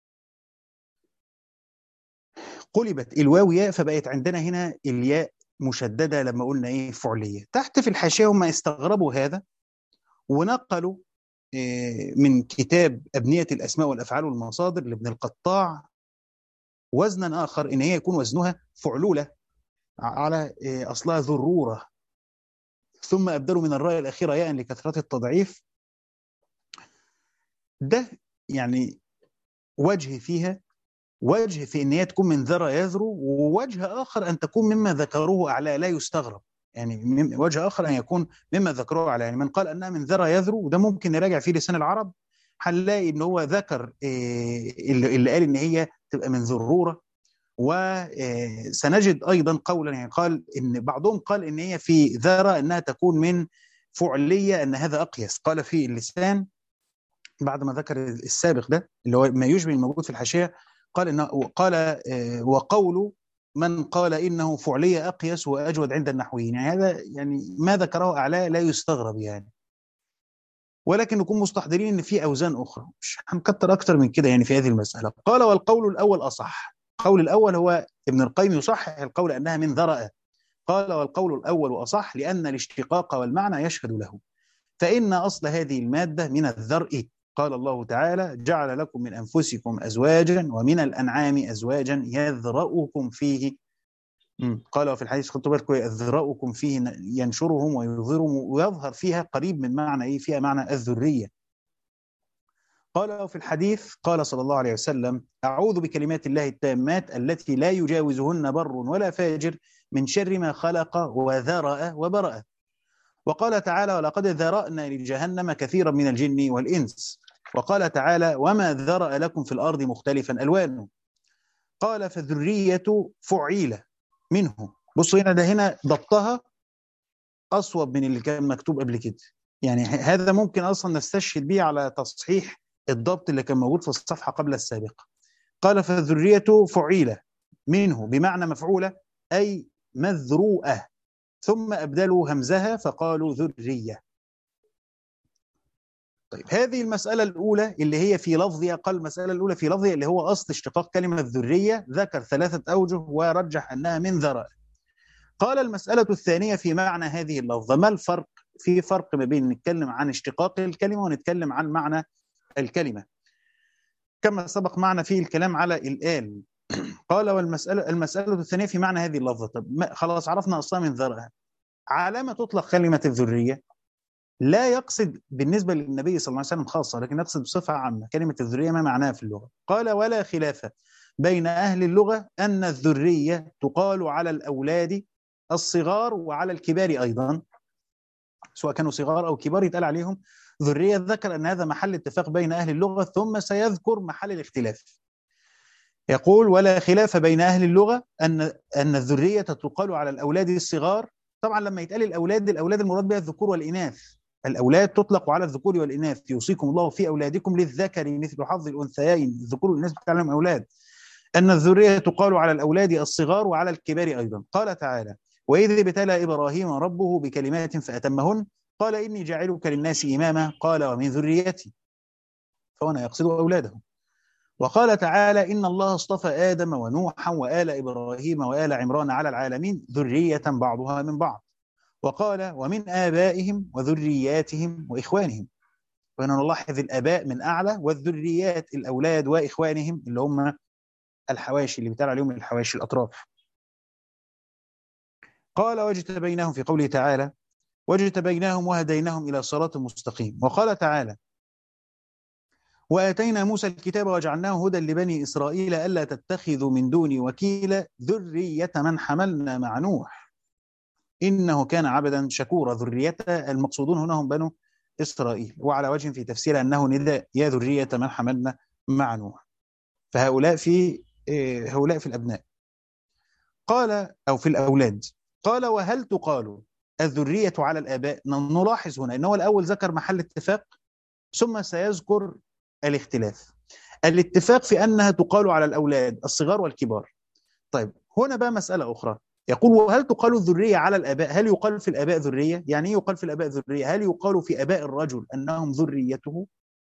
S1: قلبت الواو ياء فبقت عندنا هنا الياء مشددة لما قلنا إيه؟ فعلية. تحت في الحاشية هم استغربوا هذا ونقلوا من كتاب أبنية الأسماء والأفعال والمصادر لابن القطاع وزنا آخر، إن هي يكون وزنها فعلولة على أصلها ذرورة، ثم أبدلوا من الراء الأخيرة ياء لكثرة التضعيف. ده يعني وجه فيها، وجه في ان هي تكون من ذرى يذرو، ووجه اخر ان تكون مما ذكروه اعلى لا يستغرب. يعني وجه اخر ان يكون مما ذكروه اعلى، يعني من قال انها من ذرى يذرو وده ممكن نراجع فيه لسان العرب، هنلاقي ان هو ذكر اللي قال ان هي تبقى من ذروره. وسنجد ايضا قولا، يعني قال ان بعضهم قال ان هي في ذرى انها تكون من فعليه، ان هذا اقيس. قال في اللسان بعد ما ذكر السابق ده اللي هو ما يشبه الموجود في الحاشيه، قال إن قال وقول من قال انه فعليه اقيس واجود عند النحويين، يعني هذا يعني ما ذكره اعلاه لا يستغرب يعني. ولكن نكون مستحضرين ان في اوزان اخرى، مش هنكتر اكتر من كده يعني في هذه المساله. قال والقول الاول اصح. القول الاول هو ابن القيم يصحح القول انها من ذرأ. قال والقول الاول اصح لان الاشتقاق والمعنى يشهد له، فإن أصل هذه المادة من الذرء. قال الله تعالى جعل لكم من أنفسكم أزواجا ومن الأنعام أزواجا يذرأكم فيه. قال في الحديث خدتوا بالكم يذرأكم فيه ينشرهم ويظهرهم، ويظهر فيها قريب من معنى إيه؟ فيها معنى الذرية. قال في الحديث قال صلى الله عليه وسلم أعوذ بكلمات الله التامات التي لا يجاوزهن بر ولا فاجر من شر ما خلق وذرأ وبرأ. وقال تعالى ولقد ذرأنا لجهنم كثيرا من الجن والإنس. وقال تعالى وما ذرأ لكم في الأرض مختلفا ألوانه. قال فالذرية فعيلة منه. بصوا هنا، ده هنا ضبطها أصوب من اللي كان مكتوب قبل كده، يعني هذا ممكن أصلا نستشهد به على تصحيح الضبط اللي كان موجود في الصفحة قبل السابقة. قال فالذرية فعيلة منه بمعنى مفعولة أي مذروءة، ثم أبدلوا همزها فقالوا ذرية. طيب هذه المسألة الأولى اللي هي في لفظها، قال المسألة الأولى في لفظها اللي هو أصل اشتقاق كلمة ذرية، ذكر 3 أوجه ورجح أنها من ذرأ. قال المسألة الثانية في معنى هذه اللفظة، ما الفرق؟ في فرق ما بين نتكلم عن اشتقاق الكلمة ونتكلم عن معنى الكلمة كما سبق معنا في الكلام على الآل. قال المسألة الثانية في معنى هذه اللفظة. طب خلاص عرفنا أصلا من ذرأ، على ما تطلق كلمة الذرية لا يقصد بالنسبة للنبي صلى الله عليه وسلم خاصة، لكن يقصد بصفة عامة كلمة الذرية ما معناها في اللغة. قال ولا خلاف بين أهل اللغة أن الذرية تقال على الأولاد الصغار وعلى الكبار أيضا، سواء كانوا صغار أو كبار يتقال عليهم ذرية. ذكر أن هذا محل اتفاق بين أهل اللغة ثم سيذكر محل الاختلاف. يقول ولا خلاف بين أهل اللغة أن الذرية تقال على الأولاد الصغار. طبعا لما يتقال الأولاد المراد بها الذكور والإناث، الأولاد تطلق على الذكور والإناث، يوصيكم الله في أولادكم للذكر مثل حظ الأنثيين، الذكور والإناث بتعلم أولاد. أن الذرية تقال على الأولاد الصغار وعلى الكبار أيضا. قال تعالى وإذ ابتلى إبراهيم ربه بكلمات فأتمهن قال إني جاعلك للناس إماما قال ومن ذريتي، فهنا يقصد أولاده. وقال تعالى إن الله اصطفى آدم ونوحا وآل إبراهيم وآل عمران على العالمين ذرية بعضها من بعض. وقال ومن آبائهم وذرياتهم وإخوانهم. وهنا نلاحظ الآباء من أعلى والذريات الأولاد وإخوانهم اللي هم الحواشي اللي بيتقال عليهم الحواشي الأطراف. قال واجتبيناهم في قوله تعالى واجتبيناهم وهديناهم إلى صراط مستقيم. وقال تعالى وآتينا موسى الكتاب وجعلناه هدى لبني إسرائيل ألا تتخذوا من دوني وكيلا ذرية من حملنا مع نوح إنه كان عبدا شكورا. ذرية المقصودون هنا هم بنو إسرائيل، وعلى وجه في تفسير أنه نداء يا ذرية من حملنا مع نوح، فهؤلاء في الأبناء. قال أو في الأولاد. قال وهل تقال الذرية على الآباء؟ نلاحظ هنا أنه الأول ذكر محل اتفاق ثم سيذكر الاختلاف. الاتفاق في أنها تقال على الأولاد الصغار والكبار. طيب هنا بقى مسألة أخرى، يقول وهل تقال الذرية على الآباء؟ هل يقال في الآباء ذرية؟ يعني إيه يقال في الآباء ذرية؟ هل يقال في آباء الرجل أنهم ذريته؟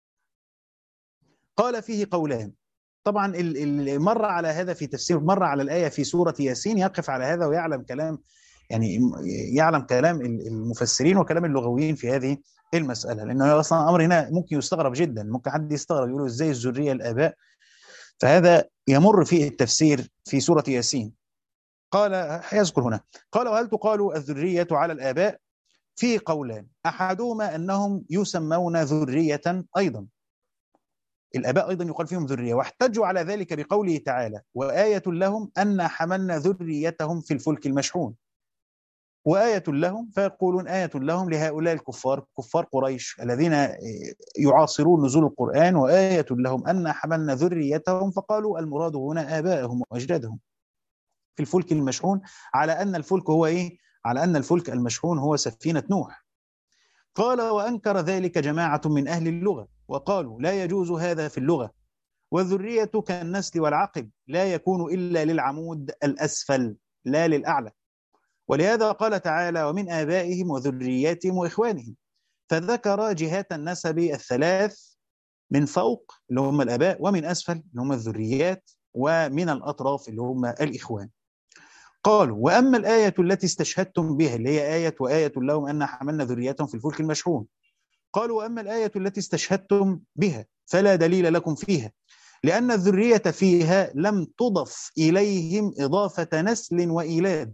S1: قال فيه قولان. طبعا مر على هذا في تفسير، مر على الآية في سورة ياسين، يقف على هذا ويعلم كلام، يعني يعلم كلام المفسرين وكلام اللغويين في هذه المسألة، لأنه أصلا أمر هنا ممكن يستغرب جدا، ممكن حد يستغرب يقول إزاي الذرية الآباء، فهذا يمر فيه التفسير في سورة ياسين. قال يذكر هنا، قال وهل تقال الذرية على الآباء؟ في قولان، أحدهما أنهم يسمون ذرية أيضا، الآباء أيضا يقال فيهم ذرية، واحتجوا على ذلك بقوله تعالى وآية لهم أن حملنا ذريتهم في الفلك المشحون. وآية لهم، فيقولون آية لهم لهؤلاء الكفار، كفار قريش الذين يعاصرون نزول القرآن، وآية لهم أن حملنا ذريتهم، فقالوا المراد هنا آبائهم وأجدادهم في الفلك المشحون، على أن الفلك هو إيه؟ على أن الفلك المشحون هو سفينة نوح. قال وأنكر ذلك جماعة من أهل اللغة وقالوا لا يجوز هذا في اللغة، والذرية كالنسل والعقب لا يكون إلا للعمود الأسفل لا للأعلى، ولهذا قال تعالى ومن آبائهم وذرياتهم وإخوانهم، فذكر جهات النسب الثلاث، من فوق اللي هم الآباء، ومن أسفل اللي هم الذريات، ومن الأطراف اللي هم الإخوان. قالوا وأما الآية التي استشهدتم بها اللي هي آية وآية لهم أن حملنا ذريتهم في الفلك المشحون، قالوا وأما الآية التي استشهدتم بها فلا دليل لكم فيها، لأن الذرية فيها لم تضف إليهم إضافة نسل وإيلاد،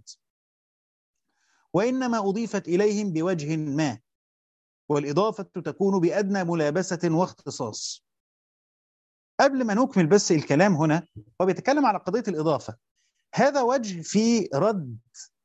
S1: وإنما أضيفت إليهم بوجه ما، والإضافة تكون بأدنى ملابسة واختصاص. قبل ما نكمل بس الكلام هنا، هو بيتكلم على قضية الإضافة، هذا وجه في رد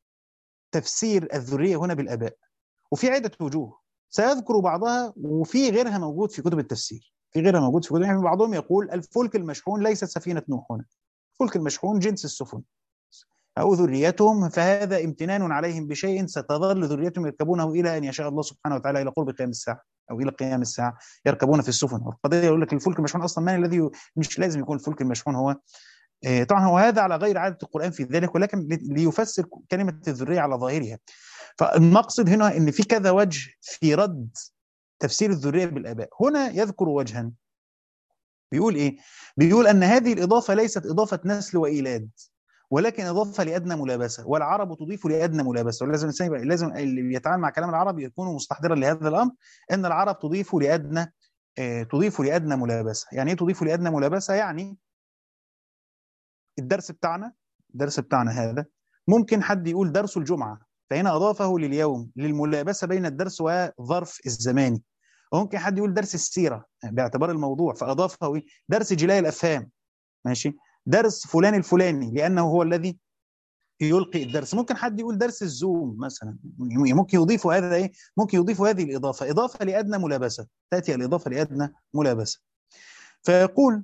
S1: تفسير الذرية هنا بالآباء، وفي عدة وجوه سيذكر بعضها، وفي غيرها موجود في كتب التفسير، في غيرها موجود في كتب، يعني بعضهم يقول الفلك المشحون ليست سفينة نوح هنا، الفلك المشحون جنس السفن أو ذريتهم، فهذا امتنان عليهم بشيء ستظل ذريتهم يركبونه إلى أن يشاء الله سبحانه وتعالى، إلى قرب قيام الساعة أو إلى قيام الساعة يركبون في السفن. القضية يقول لك الفلك المشحون أصلا من الذي، مش لازم يكون الفلك المشحون هو طبعا هو هذا على غير عادة القرآن في ذلك، ولكن ليفسر كلمة الذرية على ظاهرها. فالمقصد هنا ان في كذا وجه في رد تفسير الذرية بالآباء. هنا يذكر وجها، بيقول ايه؟ بيقول ان هذه الإضافة ليست إضافة نسل وإيلاد، ولكن إضافة لأدنى ملابسة، والعرب تضيف لأدنى ملابسة، ولازم الإنسان يبقى لازم اللي يتعامل مع كلام العرب يكون مستحضرا لهذا الأمر، ان العرب تضيف لأدنى ملابسة. يعني ايه تضيف لأدنى ملابسة؟ يعني الدرس بتاعنا هذا ممكن حد يقول درس الجمعة، فهنا أضافه لليوم للملابسة بين الدرس والظرف الزماني. وممكن حد يقول درس السيرة باعتبار الموضوع، فأضافه إيه؟ درس جلاء الأفهام، ماشي، درس فلان الفلاني لأنه هو الذي يلقي الدرس. ممكن حد يقول درس الزوم مثلا، ممكن يضيف هذا إيه؟ ممكن يضيف هذه الإضافة، إضافة لأدنى ملابسة، تأتي الإضافة لأدنى ملابسة. فيقول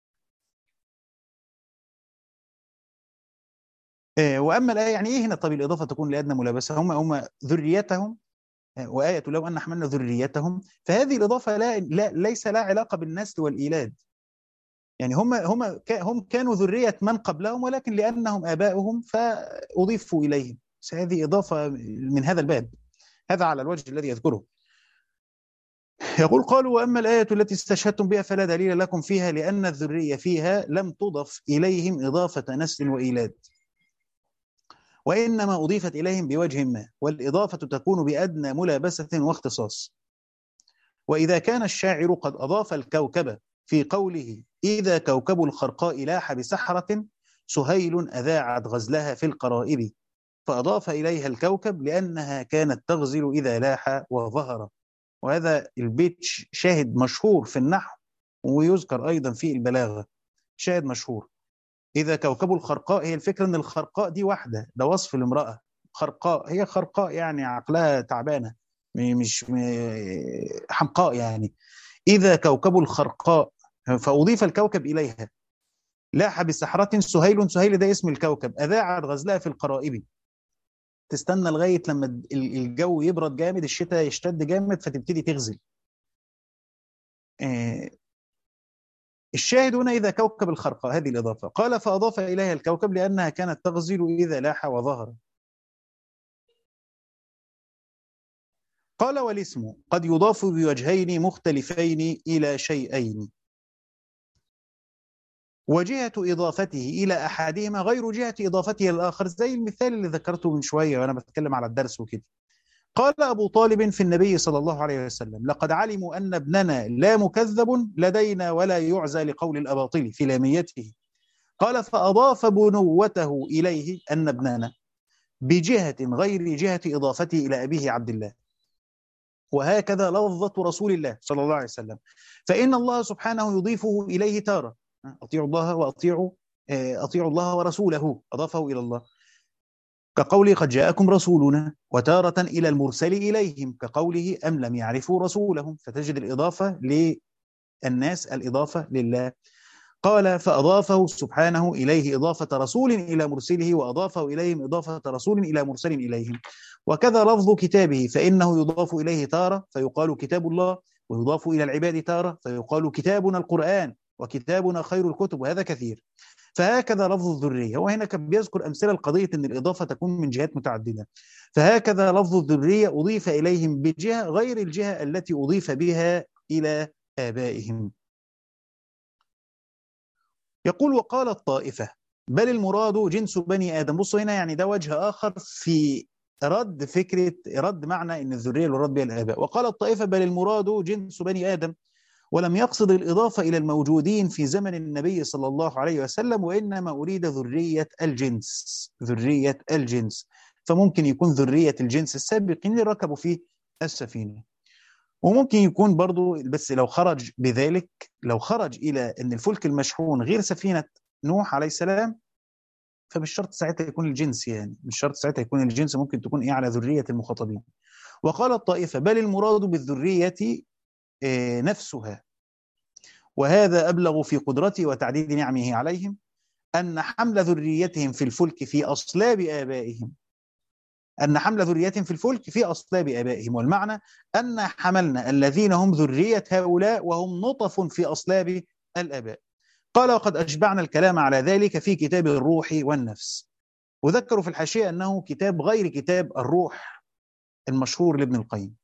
S1: واما الايه، يعني ايه هنا؟ طب الاضافه تكون لادنى ملابسه، هم ذريتهم، وايه لو ان حملنا ذريتهم، فهذه الاضافه ليس لها علاقه بالنسل والايلاد، يعني هم كانوا ذريه من قبلهم، ولكن لانهم ابائهم فاضيفوا اليهم، هذه اضافه من هذا الباب، هذا على الوجه الذي يذكره. يقول قالوا واما الايه التي استشهدتم بها فلا دليل لكم فيها، لان الذريه فيها لم تضف اليهم اضافه نسل وايلاد، وإنما أضيفت إليهم بوجه ما، والإضافة تكون بأدنى ملابسة واختصاص. وإذا كان الشاعر قد أضاف الكوكب في قوله إذا كوكب الخرقاء لاح بسحرة سهيل أذاعت غزلها في القرائب، فأضاف إليها الكوكب لأنها كانت تغزل إذا لاح وظهر. وهذا البيت شاهد مشهور في النحو، ويذكر أيضا في البلاغة، شاهد مشهور. إذا كوكب الخرقاء، هي الفكرة أن الخرقاء دي واحدة، ده وصف الامرأة خرقاء، هي خرقاء يعني عقلها تعبانة، مش حمقاء يعني. إذا كوكب الخرقاء، فأضيف الكوكب إليها. لاح بسحرة سهيل، سهيل ده اسم الكوكب، أذاعت غزلها في القرائب، تستنى لغاية لما الجو يبرد جامد، الشتاء يشتد جامد فتبتدي تغزل. الشاهد هنا إذا كوكب الخرقاء هذه الإضافة، قال فأضاف إليها الكوكب لأنها كانت تغزل إذا لاح وظهر. قال والاسم قد يضاف بوجهين مختلفين إلى شيئين، وجهة إضافته إلى أحدهما غير جهة إضافته إلى الآخر، زي المثال اللي ذكرته من شوية وأنا بتكلم على الدرس وكده. قال أبو طالب في النبي صلى الله عليه وسلم: لقد علموا أن ابننا لا مكذب لدينا ولا يعزى لقول الأباطيل في لاميته. قال فأضاف بنوته إليه أن ابننا بجهة غير جهة إضافته إلى أبيه عبد الله. وهكذا لفظة رسول الله صلى الله عليه وسلم، فإن الله سبحانه يضيفه إليه تارة، أطيعوا الله أطيعوا الله ورسوله، أضافه إلى الله كقوله قد جاءكم رسولنا، وتارة إلى المرسل إليهم كقوله أم لم يعرفوا رسولهم، فتجد الإضافة للناس الإضافة لله. قال فأضافه سبحانه إليه إضافة رسول إلى مرسله، وأضافه إليهم إضافة رسول إلى مرسل إليهم. وكذا لفظ كتابه، فإنه يضاف إليه تارة فيقال كتاب الله، ويضاف إلى العباد تارة فيقال كتابنا القرآن وكتابنا خير الكتب، وهذا كثير. فهكذا لفظ الذرية، وهنا كان بيذكر أمثلة لقضية أن الإضافة تكون من جهات متعددة. فهكذا لفظ الذرية أضيف إليهم بجهة غير الجهة التي أضيف بها إلى آبائهم. يقول وقال الطائفة بل المراد جنس بني آدم. بصوا هنا، يعني ده وجه آخر في رد معنى أن الذرية المراد بها الآباء. وقال الطائفة بل المراد جنس بني آدم، ولم يقصد الإضافة إلى الموجودين في زمن النبي صلى الله عليه وسلم، وإنما أريد ذرية الجنس، ذرية الجنس. فممكن يكون ذرية الجنس السابقين اللي ركبوا في السفينة، وممكن يكون برضو، بس لو خرج بذلك، لو خرج إلى أن الفلك المشحون غير سفينة نوح عليه السلام، فمش شرط ساعتها يكون الجنس، يعني مش شرط ساعتها يكون الجنس، ممكن تكون إيه على ذرية المخاطبين. وقال الطائفة بل المراد بالذرية نفسها، وهذا أبلغ في قدرته وتعديد نعمه عليهم، أن حمل ذريتهم في الفلك في أصلاب آبائهم، أن حمل ذريتهم في الفلك في أصلاب آبائهم، والمعنى أن حملنا الذين هم ذرية هؤلاء وهم نطف في أصلاب الآباء. قال وقد أشبعنا الكلام على ذلك في كتاب الروح والنفس. وذكروا في الحاشية أنه كتاب غير كتاب الروح المشهور لابن القيم.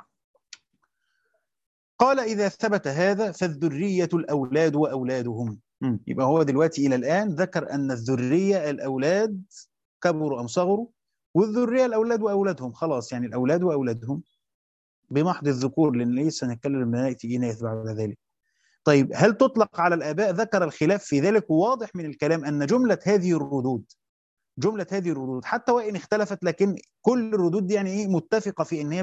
S1: قال إذا ثبت هذا فالذرية الأولاد وأولادهم. يبقى هو دلوقتي إلى الآن ذكر أن الذرية الأولاد كبروا أم صغروا، والذرية الأولاد وأولادهم، خلاص يعني الأولاد وأولادهم بمحض الذكور، لأن ليس نتكلم الملائكة تجينا بعد ذلك. طيب هل تطلق على الآباء؟ ذكر الخلاف في ذلك، وواضح من الكلام أن جملة هذه الردود حتى وإن اختلفت، لكن كل الردود دي يعني إيه متفقة في أن هي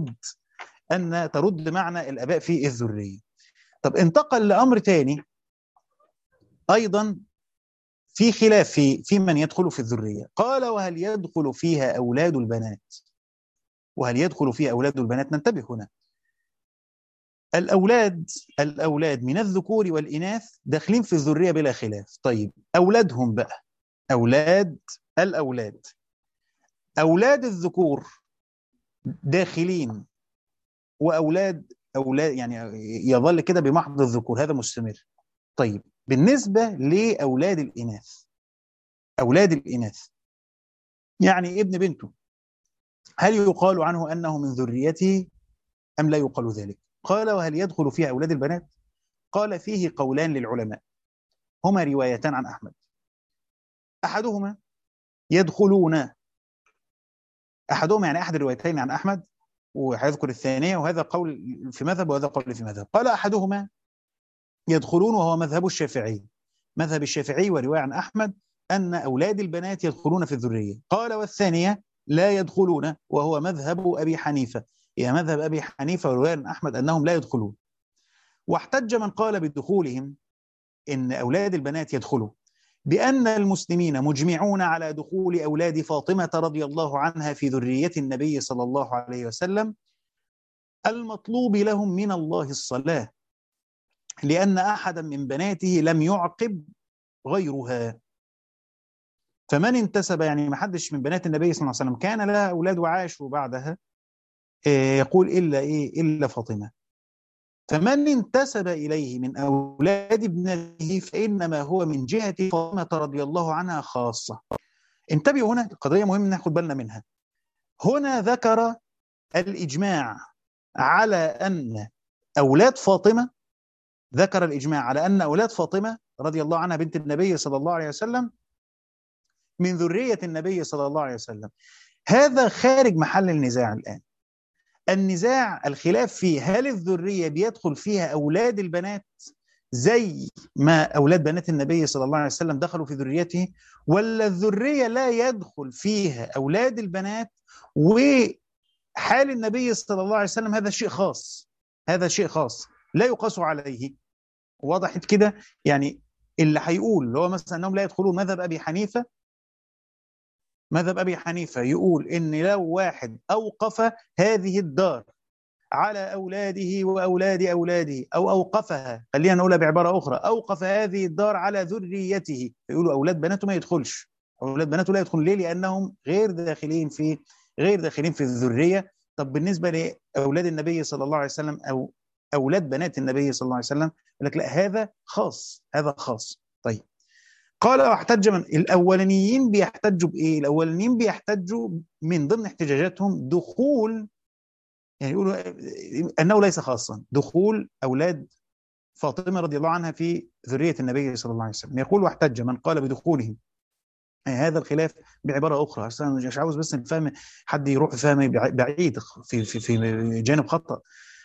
S1: ترد معنى الآباء في الذرية. طب انتقل لأمر تاني أيضا في خلاف في من يدخل في الذرية. قال وهل يدخل فيها أولاد البنات؟ وهل يدخل فيها أولاد البنات؟ ننتبه هنا، الأولاد من الذكور والإناث داخلين في الذرية بلا خلاف. طيب أولادهم بقى، أولاد الذكور داخلين، وأولاد يعني يظل كده بمحض الذكور، هذا مستمر. طيب بالنسبة لأولاد الإناث يعني ابن بنته، هل يقال عنه أنه من ذريته أم لا يقال ذلك؟ قال وهل يدخل فيها أولاد البنات؟ قال فيه قولان للعلماء، هما روايتان عن أحمد. أحدهما يعني أحد الروايتين عن أحمد، وهيذكر الثانية، وهذا قول في مذهب وهذا قول في مذهب. قال أحدهما يدخلون، وهو مذهب الشافعي ورواية عن أحمد أن أولاد البنات يدخلون في الذرية. قال والثانية لا يدخلون، وهو مذهب أبي حنيفة، مذهب أبي حنيفة ورواية عن أحمد أنهم لا يدخلون. واحتج من قال بدخولهم إن أولاد البنات يدخلوا بأن المسلمين مجمعون على دخول أولاد فاطمة رضي الله عنها في ذرية النبي صلى الله عليه وسلم، المطلوب لهم من الله الصلاة، لأن أحدا من بناته لم يعقب غيرها. فمن انتسب، يعني ما حدش من بنات النبي صلى الله عليه وسلم كان لها أولاد وعاشوا بعدها، يقول إلا فاطمة. فمن انتسب إليه من أولاد ابنته فإنما هو من جهة فاطمة رضي الله عنها خاصة. انتبهوا هنا، قضية مهمة ناخد بالنا منها. هنا ذكر الإجماع على أن أولاد فاطمة، ذكر الإجماع على أن أولاد فاطمة رضي الله عنها بنت النبي صلى الله عليه وسلم من ذرية النبي صلى الله عليه وسلم. هذا خارج محل النزاع الآن. النزاع الخلاف فيه هل الذرية بيدخل فيها أولاد البنات زي ما أولاد بنات النبي صلى الله عليه وسلم دخلوا في ذريته، ولا الذرية لا يدخل فيها أولاد البنات وحال النبي صلى الله عليه وسلم هذا شيء خاص، هذا شيء خاص لا يقاس عليه. وضحت كده؟ يعني اللي هيقول اللي هو مثلا أنهم لا يدخلون مذهب أبي حنيفة، مذهب أبي حنيفة يقول إن لو واحد أوقف هذه الدار على أولاده وأولاد أولاده، أو أوقفها، خلينا نقولها بعبارة أخرى، أوقف هذه الدار على ذريته، يقولوا أولاد بناته ما يدخلش، أولاد بناته لا يدخل. ليه؟ لأنهم غير داخلين في الذرية. طب بالنسبة لأولاد النبي صلى الله عليه وسلم أو أولاد بنات النبي صلى الله عليه وسلم، يقول لك لا، هذا خاص، هذا خاص. طيب، قال واحتج من الأولانيين بيحتجوا بإيه؟ الأولانيين بيحتجوا من ضمن احتجاجاتهم دخول، يعني يقولوا أنه ليس خاصا دخول أولاد فاطمة رضي الله عنها في ذرية النبي صلى الله عليه وسلم. يقول واحتج من قال بدخولهم. هذا الخلاف بعبارة أخرى، أنا مش عاوز بس نفهم حد يروح فهم بعيد في جانب خطأ.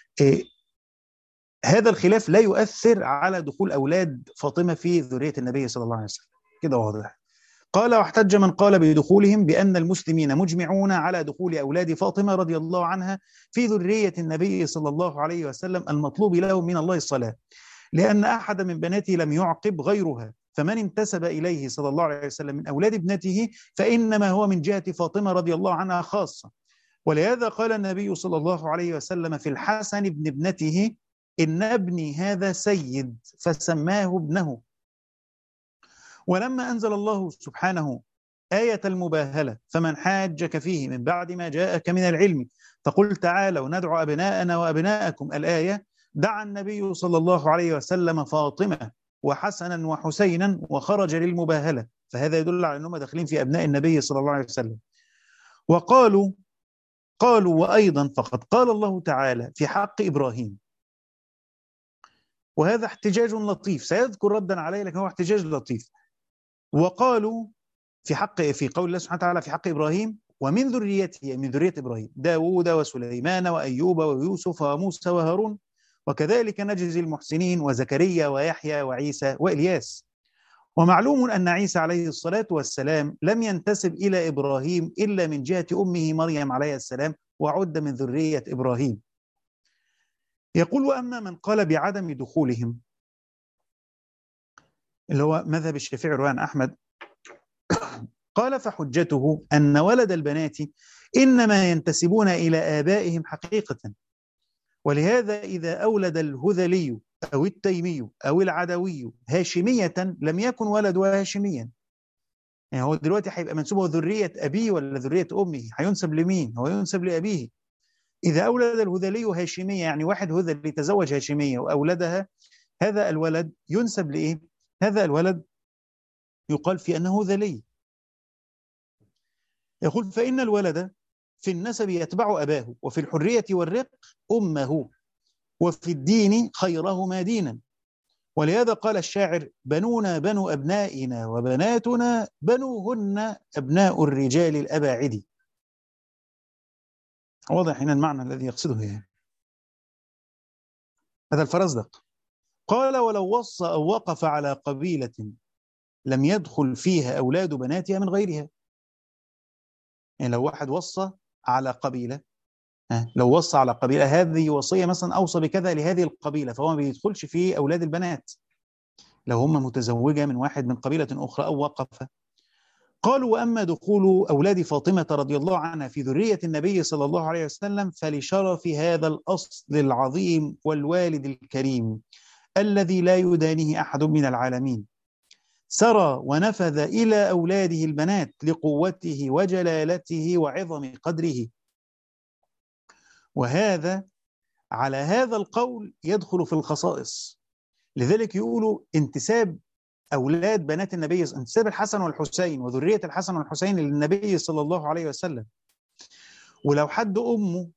S1: هذا الخلاف لا يؤثر على دخول أولاد فاطمة في ذرية النبي صلى الله عليه وسلم، كده واضح. قال واحتج من قال بدخولهم بأن المسلمين مجمعون على دخول أولاد فاطمة رضي الله عنها في ذرية النبي صلى الله عليه وسلم المطلوب له من الله الصلاة، لأن أحد من بناته لم يعقب غيرها، فمن انتسب إليه صلى الله عليه وسلم من أولاد ابنته فإنما هو من جهة فاطمة رضي الله عنها خاصة. ولهذا قال النبي صلى الله عليه وسلم في الحسن بن ابنته: إن ابني هذا سيد، فسماه ابنه. ولما أنزل الله سبحانه آية المباهلة: فمن حاجك فيه من بعد ما جاءك من العلم فقل تعالوا ندعو أبناءنا وأبناءكم، الآية، دعا النبي صلى الله عليه وسلم فاطمة وحسنا وحسينا وخرج للمباهلة، فهذا يدل على أنهم داخلين في أبناء النبي صلى الله عليه وسلم. قالوا وأيضا فقد قال الله تعالى في حق إبراهيم، وهذا احتجاج لطيف سيذكر ردا عليه، لكن هو احتجاج لطيف. وقالوا في قول الله سبحانه وتعالى في حق إبراهيم: ومن ذريته، من ذرية إبراهيم، داود وسليمان وأيوب ويوسف وموسى وهارون، وكذلك نجزي المحسنين، وزكريا ويحيى وعيسى وإلياس. ومعلوم أن عيسى عليه الصلاة والسلام لم ينتسب إلى إبراهيم إلا من جهة أمه مريم عليه السلام، وعد من ذرية إبراهيم. يقول: وأما من قال بعدم دخولهم، اللي هو مذهب الشافعي رواه أحمد، قال: فحجته أن ولد البنات إنما ينتسبون إلى آبائهم حقيقة، ولهذا إذا أولد الهذلي أو التيمي أو العدوي هاشمية لم يكن ولدها هاشميا. يعني هو دلوقتي هيبقى منسوبه ذرية أبيه ولا ذرية أمه؟ هينسب لمين؟ هو ينسب لأبيه. إذا أولد الهذلي هاشمية، يعني واحد هذلي تزوج هاشمية وأولدها، هذا الولد ينسب لإيه؟ هذا الولد يقال في أنه هذلي. يقول: فإن الولد في النسب يتبع أباه، وفي الحرية والرق أمه، وفي الدين خيرهما دينا. ولهذا قال الشاعر: بنونا بنو أبنائنا، وبناتنا بنوهن أبناء الرجال الأباعد. واضح هنا المعنى الذي يقصده يعني. هذا الفرزدق قال: ولو وصى أو وقف على قبيلة لم يدخل فيها أولاد بناتها من غيرها. يعني لو واحد وصى على قبيلة، لو وصى على قبيلة، هذه وصية مثلا أوصى بكذا لهذه القبيلة، فهو ما بيدخلش في أولاد البنات لو هم متزوجة من واحد من قبيلة أخرى أو وقف. قالوا: وأما دخول أولاد فاطمة رضي الله عنها في ذرية النبي صلى الله عليه وسلم فلشرف هذا الأصل العظيم والوالد الكريم الذي لا يدانيه أحد من العالمين، سرى ونفذ إلى أولاده البنات لقوته وجلالته وعظم قدره. وهذا على هذا القول يدخل في الخصائص. لذلك يقولوا انتساب أولاد بنات النبي، انتساب الحسن والحسين وذرية الحسن والحسين للنبي صلى الله عليه وسلم. ولو حد أمه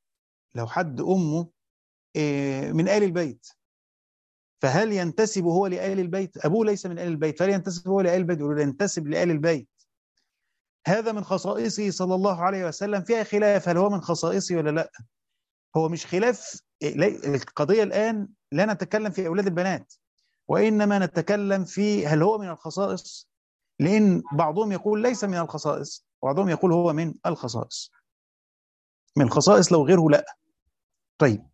S1: من آل البيت، فهل ينتسب هو لآل البيت؟ أبوه ليس من آل البيت، فهل ينتسب هو لآل البيت؟ يقولوا ينتسب لآل البيت. هذا من خصائصه صلى الله عليه وسلم، فيها خلاف هل هو من خصائصه ولا لا. هو مش خلاف، القضية الآن لا نتكلم في أولاد البنات، وإنما نتكلم في هل هو من الخصائص، لأن بعضهم يقول ليس من الخصائص، وبعضهم يقول هو من الخصائص. من الخصائص لو غيره لا. طيب،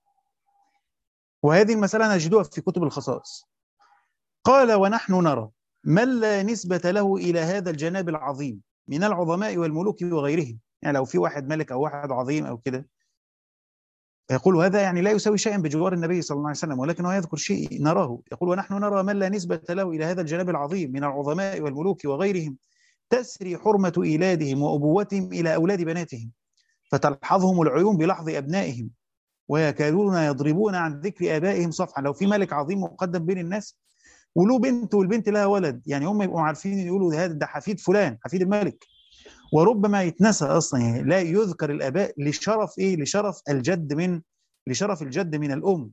S1: وهذه المسألة نجدها في كتب الخصائص. قال: ونحن نرى من لا نسبة له إلى هذا الجناب العظيم من العظماء والملوك وغيرهم. يعني لو في واحد ملك أو واحد عظيم أو كده، يقول هذا يعني لا يساوي شيئا بجوار النبي صلى الله عليه وسلم، ولكنه يذكر شيء نراه. يقول: ونحن نرى من لا نسبة له إلى هذا الجناب العظيم من العظماء والملوك وغيرهم تسري حرمة إيلادهم وأبوتهم إلى أولاد بناتهم، فتلحظهم العيون بلحظ أبنائهم، ويكادون يضربون عن ذكر آبائهم صفحا. لو في ملك عظيم مقدم بين الناس وله بنت والبنت لها ولد، يعني هم يبقوا عارفين يقولوا هذا ده حفيد فلان، حفيد الملك، وربما يتنسى اصلا، يعني لا يذكر الاباء لشرف ايه؟ لشرف الجد من الام.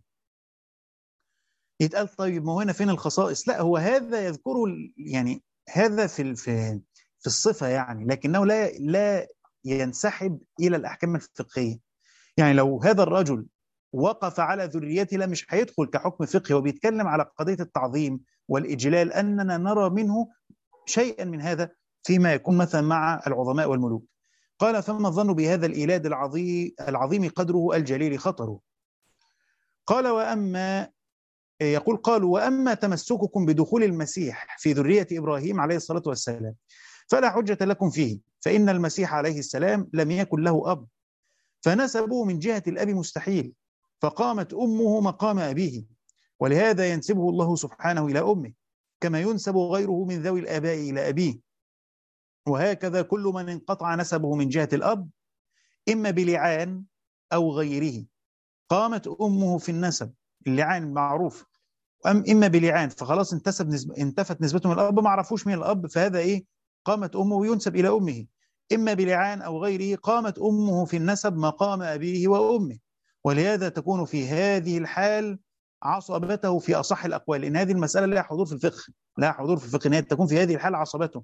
S1: يتقال طيب ما هو هنا فين الخصائص؟ لا، هو هذا يذكره يعني هذا في الصفه يعني، لكنه لا ينسحب الى الاحكام الفقهيه. يعني لو هذا الرجل وقف على ذريته لا، مش هيدخل كحكم فقهي، وبيتكلم على قضيه التعظيم والاجلال، اننا نرى منه شيئا من هذا فيما يكون مثلا مع العظماء والملوك. قال: فما الظن بهذا الإيلاد العظيم قدره الجليل خطره. قال: قالوا: وأما تمسككم بدخول المسيح في ذرية إبراهيم عليه الصلاة والسلام فلا حجة لكم فيه، فإن المسيح عليه السلام لم يكن له أب، فنسبه من جهة الأب مستحيل، فقامت أمه مقام أبيه، ولهذا ينسبه الله سبحانه إلى أمه، كما ينسب غيره من ذوي الآباء إلى أبيه. وهكذا كل من انقطع نسبه من جهة الأب إما بلعان أو غيره قامت أمه في النسب، اللعان معروف، إما بلعان فخلاص انتفت نسبته من الأب، ما عرفوش مين الأب، فهذا إيه؟ قامت أمه وينسب إلى أمه. إما بلعان أو غيره قامت أمه في النسب مقام أبيه وأمه، ولهذا تكون في هذه الحال عصبته في أصح الأقوال، لأن هذه المسألة لها حضور في الفقه، إن هي تكون في هذه الحال عصبته.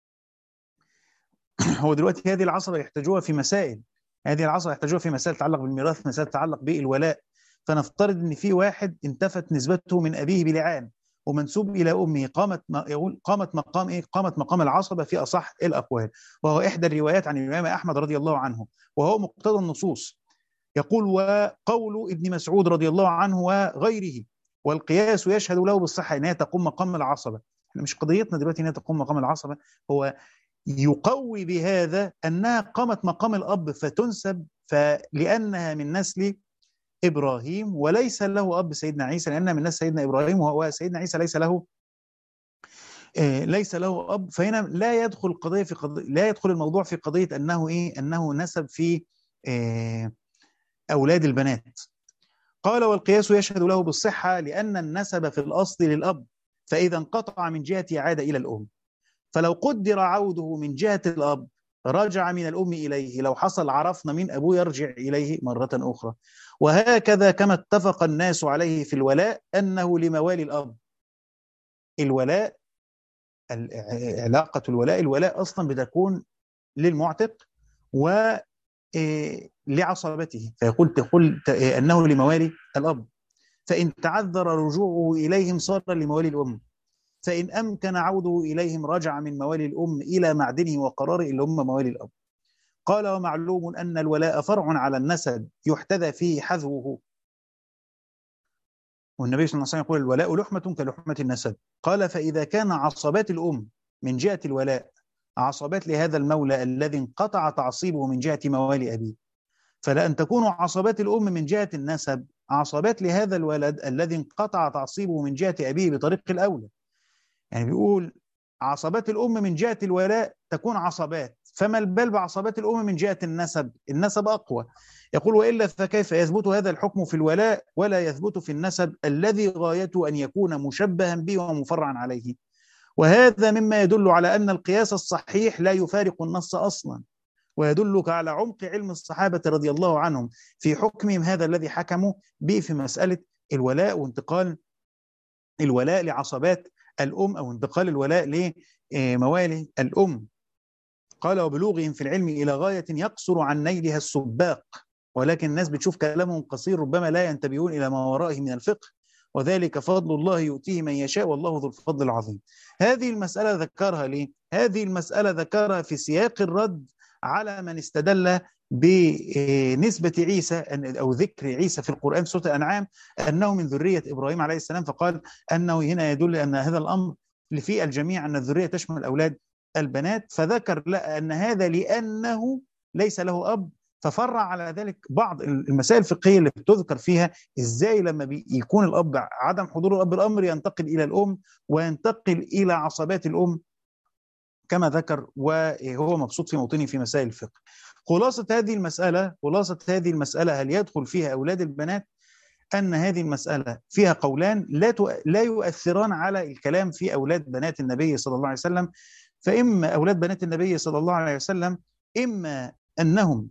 S1: هو دلوقتي هذه العصبة يحتاجوها في مسائل، تتعلق بالميراث، مسائل تتعلق بالولاء. فنفترض ان في واحد انتفت نسبته من ابيه بلعان ومنسوب الى امه، قامت مقام ايه؟ قامت مقام العصبة في اصح الاقوال، وهو احدى الروايات عن الامام احمد رضي الله عنه، وهو مقتضى النصوص. يقول: وقول ابن مسعود رضي الله عنه وغيره: والقياس يشهد له بالصحة، انها تقوم مقام العصبة. احنا مش قضيتنا دلوقتي انها تقوم مقام العصبة، هو يقوي بهذا أنها قامت مقام الأب فتنسب، فلأنها من نسل إبراهيم وليس له أب سيدنا عيسى، لأنها من نسل سيدنا إبراهيم، وهو سيدنا عيسى ليس له أب. فهنا لا يدخل الموضوع في قضية أنه نسب في أولاد البنات. قال: والقياس يشهد له بالصحة لأن النسب في الأصل للأب، فإذا انقطع من جهته عاد إلى الأم، فلو قدر عوده من جهة الأب رجع من الأم إليه، لو حصل عرفنا من أبوه يرجع إليه مرة أخرى. وهكذا كما اتفق الناس عليه في الولاء أنه لموالي الأب. الولاء، علاقة الولاء أصلا بتكون للمعتق ولعصبته، تقول أنه لموالي الأب، فإن تعذر رجوعه إليهم صار لموالي الأم، فإن أمكن عوده إليهم رجع من موالي الأم إلى معدنه وقراره اللي هم موالي الأب. قال: ومعلوم أن الولاء فرع على النسب يحتذى فيه حذوه. والنبي صلى الله عليه وسلم يقول: الولاء لحمة كلحمة النسب. قال: فإذا كان عصبات الأم من جهة الولاء عصبات لهذا المولى الذي انقطع تعصيبه من جهة موالي أبيه، فلأن تكون عصبات الأم من جهة النسب عصبات لهذا الولد الذي انقطع تعصيبه من جهة أبيه بطريق الأولى. يعني بيقول عصبات الأم من جهة الولاء تكون عصبات، فما البال بعصبات الأم من جهة النسب أقوى. يقول وإلا فكيف يثبت هذا الحكم في الولاء ولا يثبت في النسب الذي غايته أن يكون مشبها به ومفرعا عليه؟ وهذا مما يدل على أن القياس الصحيح لا يفارق النص أصلا، ويدلك على عمق علم الصحابة رضي الله عنهم في حكمهم هذا الذي حكموا به في مسألة الولاء وانتقال الولاء لعصبات الأم أو انتقال الولاء لموالي الأم. قال وبلوغهم في العلم إلى غاية يقصر عن نيلها السباق، ولكن الناس بتشوف كلامهم قصير ربما لا ينتبهون إلى ما ورائه من الفقه، وذلك فضل الله يؤتيه من يشاء والله ذو الفضل العظيم. هذه المسألة ذكرها ليه؟ هذه المسألة ذكرها في سياق الرد على من استدل بنسبة عيسى أو ذكر عيسى في القرآن سورة الأنعام أنه من ذرية إبراهيم عليه السلام، فقال أنه هنا يدل أن هذا الأمر في الجميع أن الذرية تشمل أولاد البنات، فذكر لا أن هذا لأنه ليس له أب، ففرع على ذلك بعض المسائل الفقهية اللي بتذكر فيها إزاي لما يكون الأب عدم حضور الأب الأمر ينتقل إلى الأم وينتقل إلى عصبات الأم كما ذكر، وهو مبسوط في موطنه في مسائل الفقه. خلاصة هذه المسألة هل يدخل فيها أولاد البنات؟ أن هذه المسألة فيها قولان لا يؤثران على الكلام في أولاد بنات النبي صلى الله عليه وسلم. فإما أولاد بنات النبي صلى الله عليه وسلم إما أنهم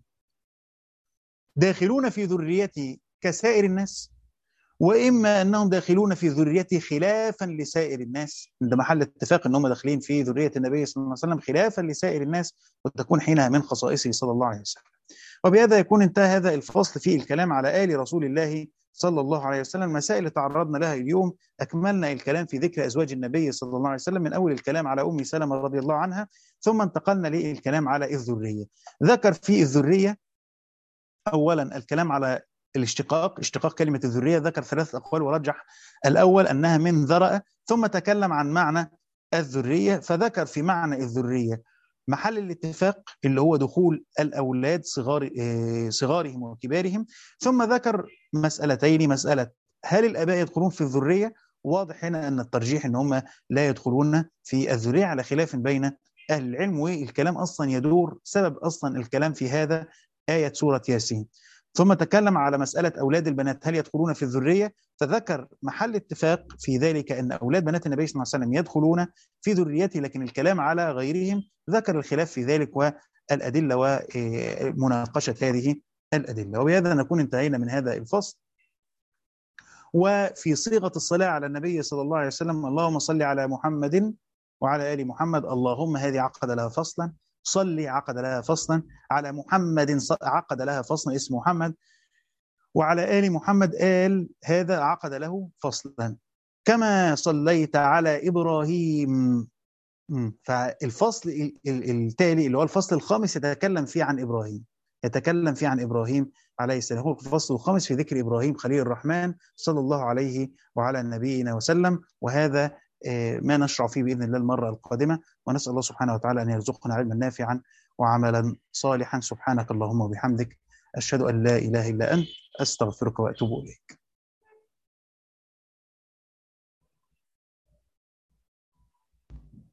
S1: داخلون في ذريته كسائر الناس، وإما أنهم داخلون في ذريته خلافا لسائر الناس، عند محل اتفاق أنهم داخلين في ذرية النبي صلى الله عليه وسلم خلافا لسائر الناس، وتكون حينها من خصائصه صلى الله عليه وسلم. وبهذا يكون انتهى هذا الفصل في الكلام على آل رسول الله صلى الله عليه وسلم. المسائل اللي تعرضنا لها اليوم أكملنا الكلام في ذكر أزواج النبي صلى الله عليه وسلم من أول الكلام على أم سلمة رضي الله عنها، ثم انتقلنا للكلام على الذرية. ذكر في الذرية أولا الكلام على اشتقاق كلمة الذرية، ذكر 3 أقوال ورجح الأول أنها من ذرأ، ثم تكلم عن معنى الذرية، فذكر في معنى الذرية محل الاتفاق اللي هو دخول الأولاد صغارهم وكبارهم، ثم ذكر مسألتين: مسألة هل الآباء يدخلون في الذرية؟ واضح هنا أن الترجيح أن هم لا يدخلون في الذرية على خلاف بين أهل العلم، والكلام أصلا يدور سبب أصلا الكلام في هذا آية سورة ياسين. ثم تكلم على مسألة أولاد البنات هل يدخلون في الذرية، فذكر محل اتفاق في ذلك أن أولاد بنات النبي صلى الله عليه وسلم يدخلون في ذريته، لكن الكلام على غيرهم ذكر الخلاف في ذلك والأدلة ومناقشة هذه الأدلة. وبهذا نكون انتهينا من هذا الفصل. وفي صيغة الصلاة على النبي صلى الله عليه وسلم: اللهم صل على محمد وعلى آل محمد. اللهم هذه عقد لها فصلا، صلي عقد لها فصلا، على محمد عقد لها فصلا اسم محمد، وعلى آل محمد آل هذا عقد له فصلا، كما صليت على إبراهيم. فالفصل التالي اللي هو الفصل الخامس يتكلم فيه عن إبراهيم عليه السلام، هو الفصل الخامس في ذكر إبراهيم خليل الرحمن صلى الله عليه وعلى نبينا وسلم. وهذا ما نشرع فيه بإذن الله المرة القادمة، ونسأل الله سبحانه وتعالى أن يرزقنا علما نافعا وعملا صالحا. سبحانك اللهم وبحمدك، أشهد أن لا إله إلا أنت، أستغفرك وأتوب إليك.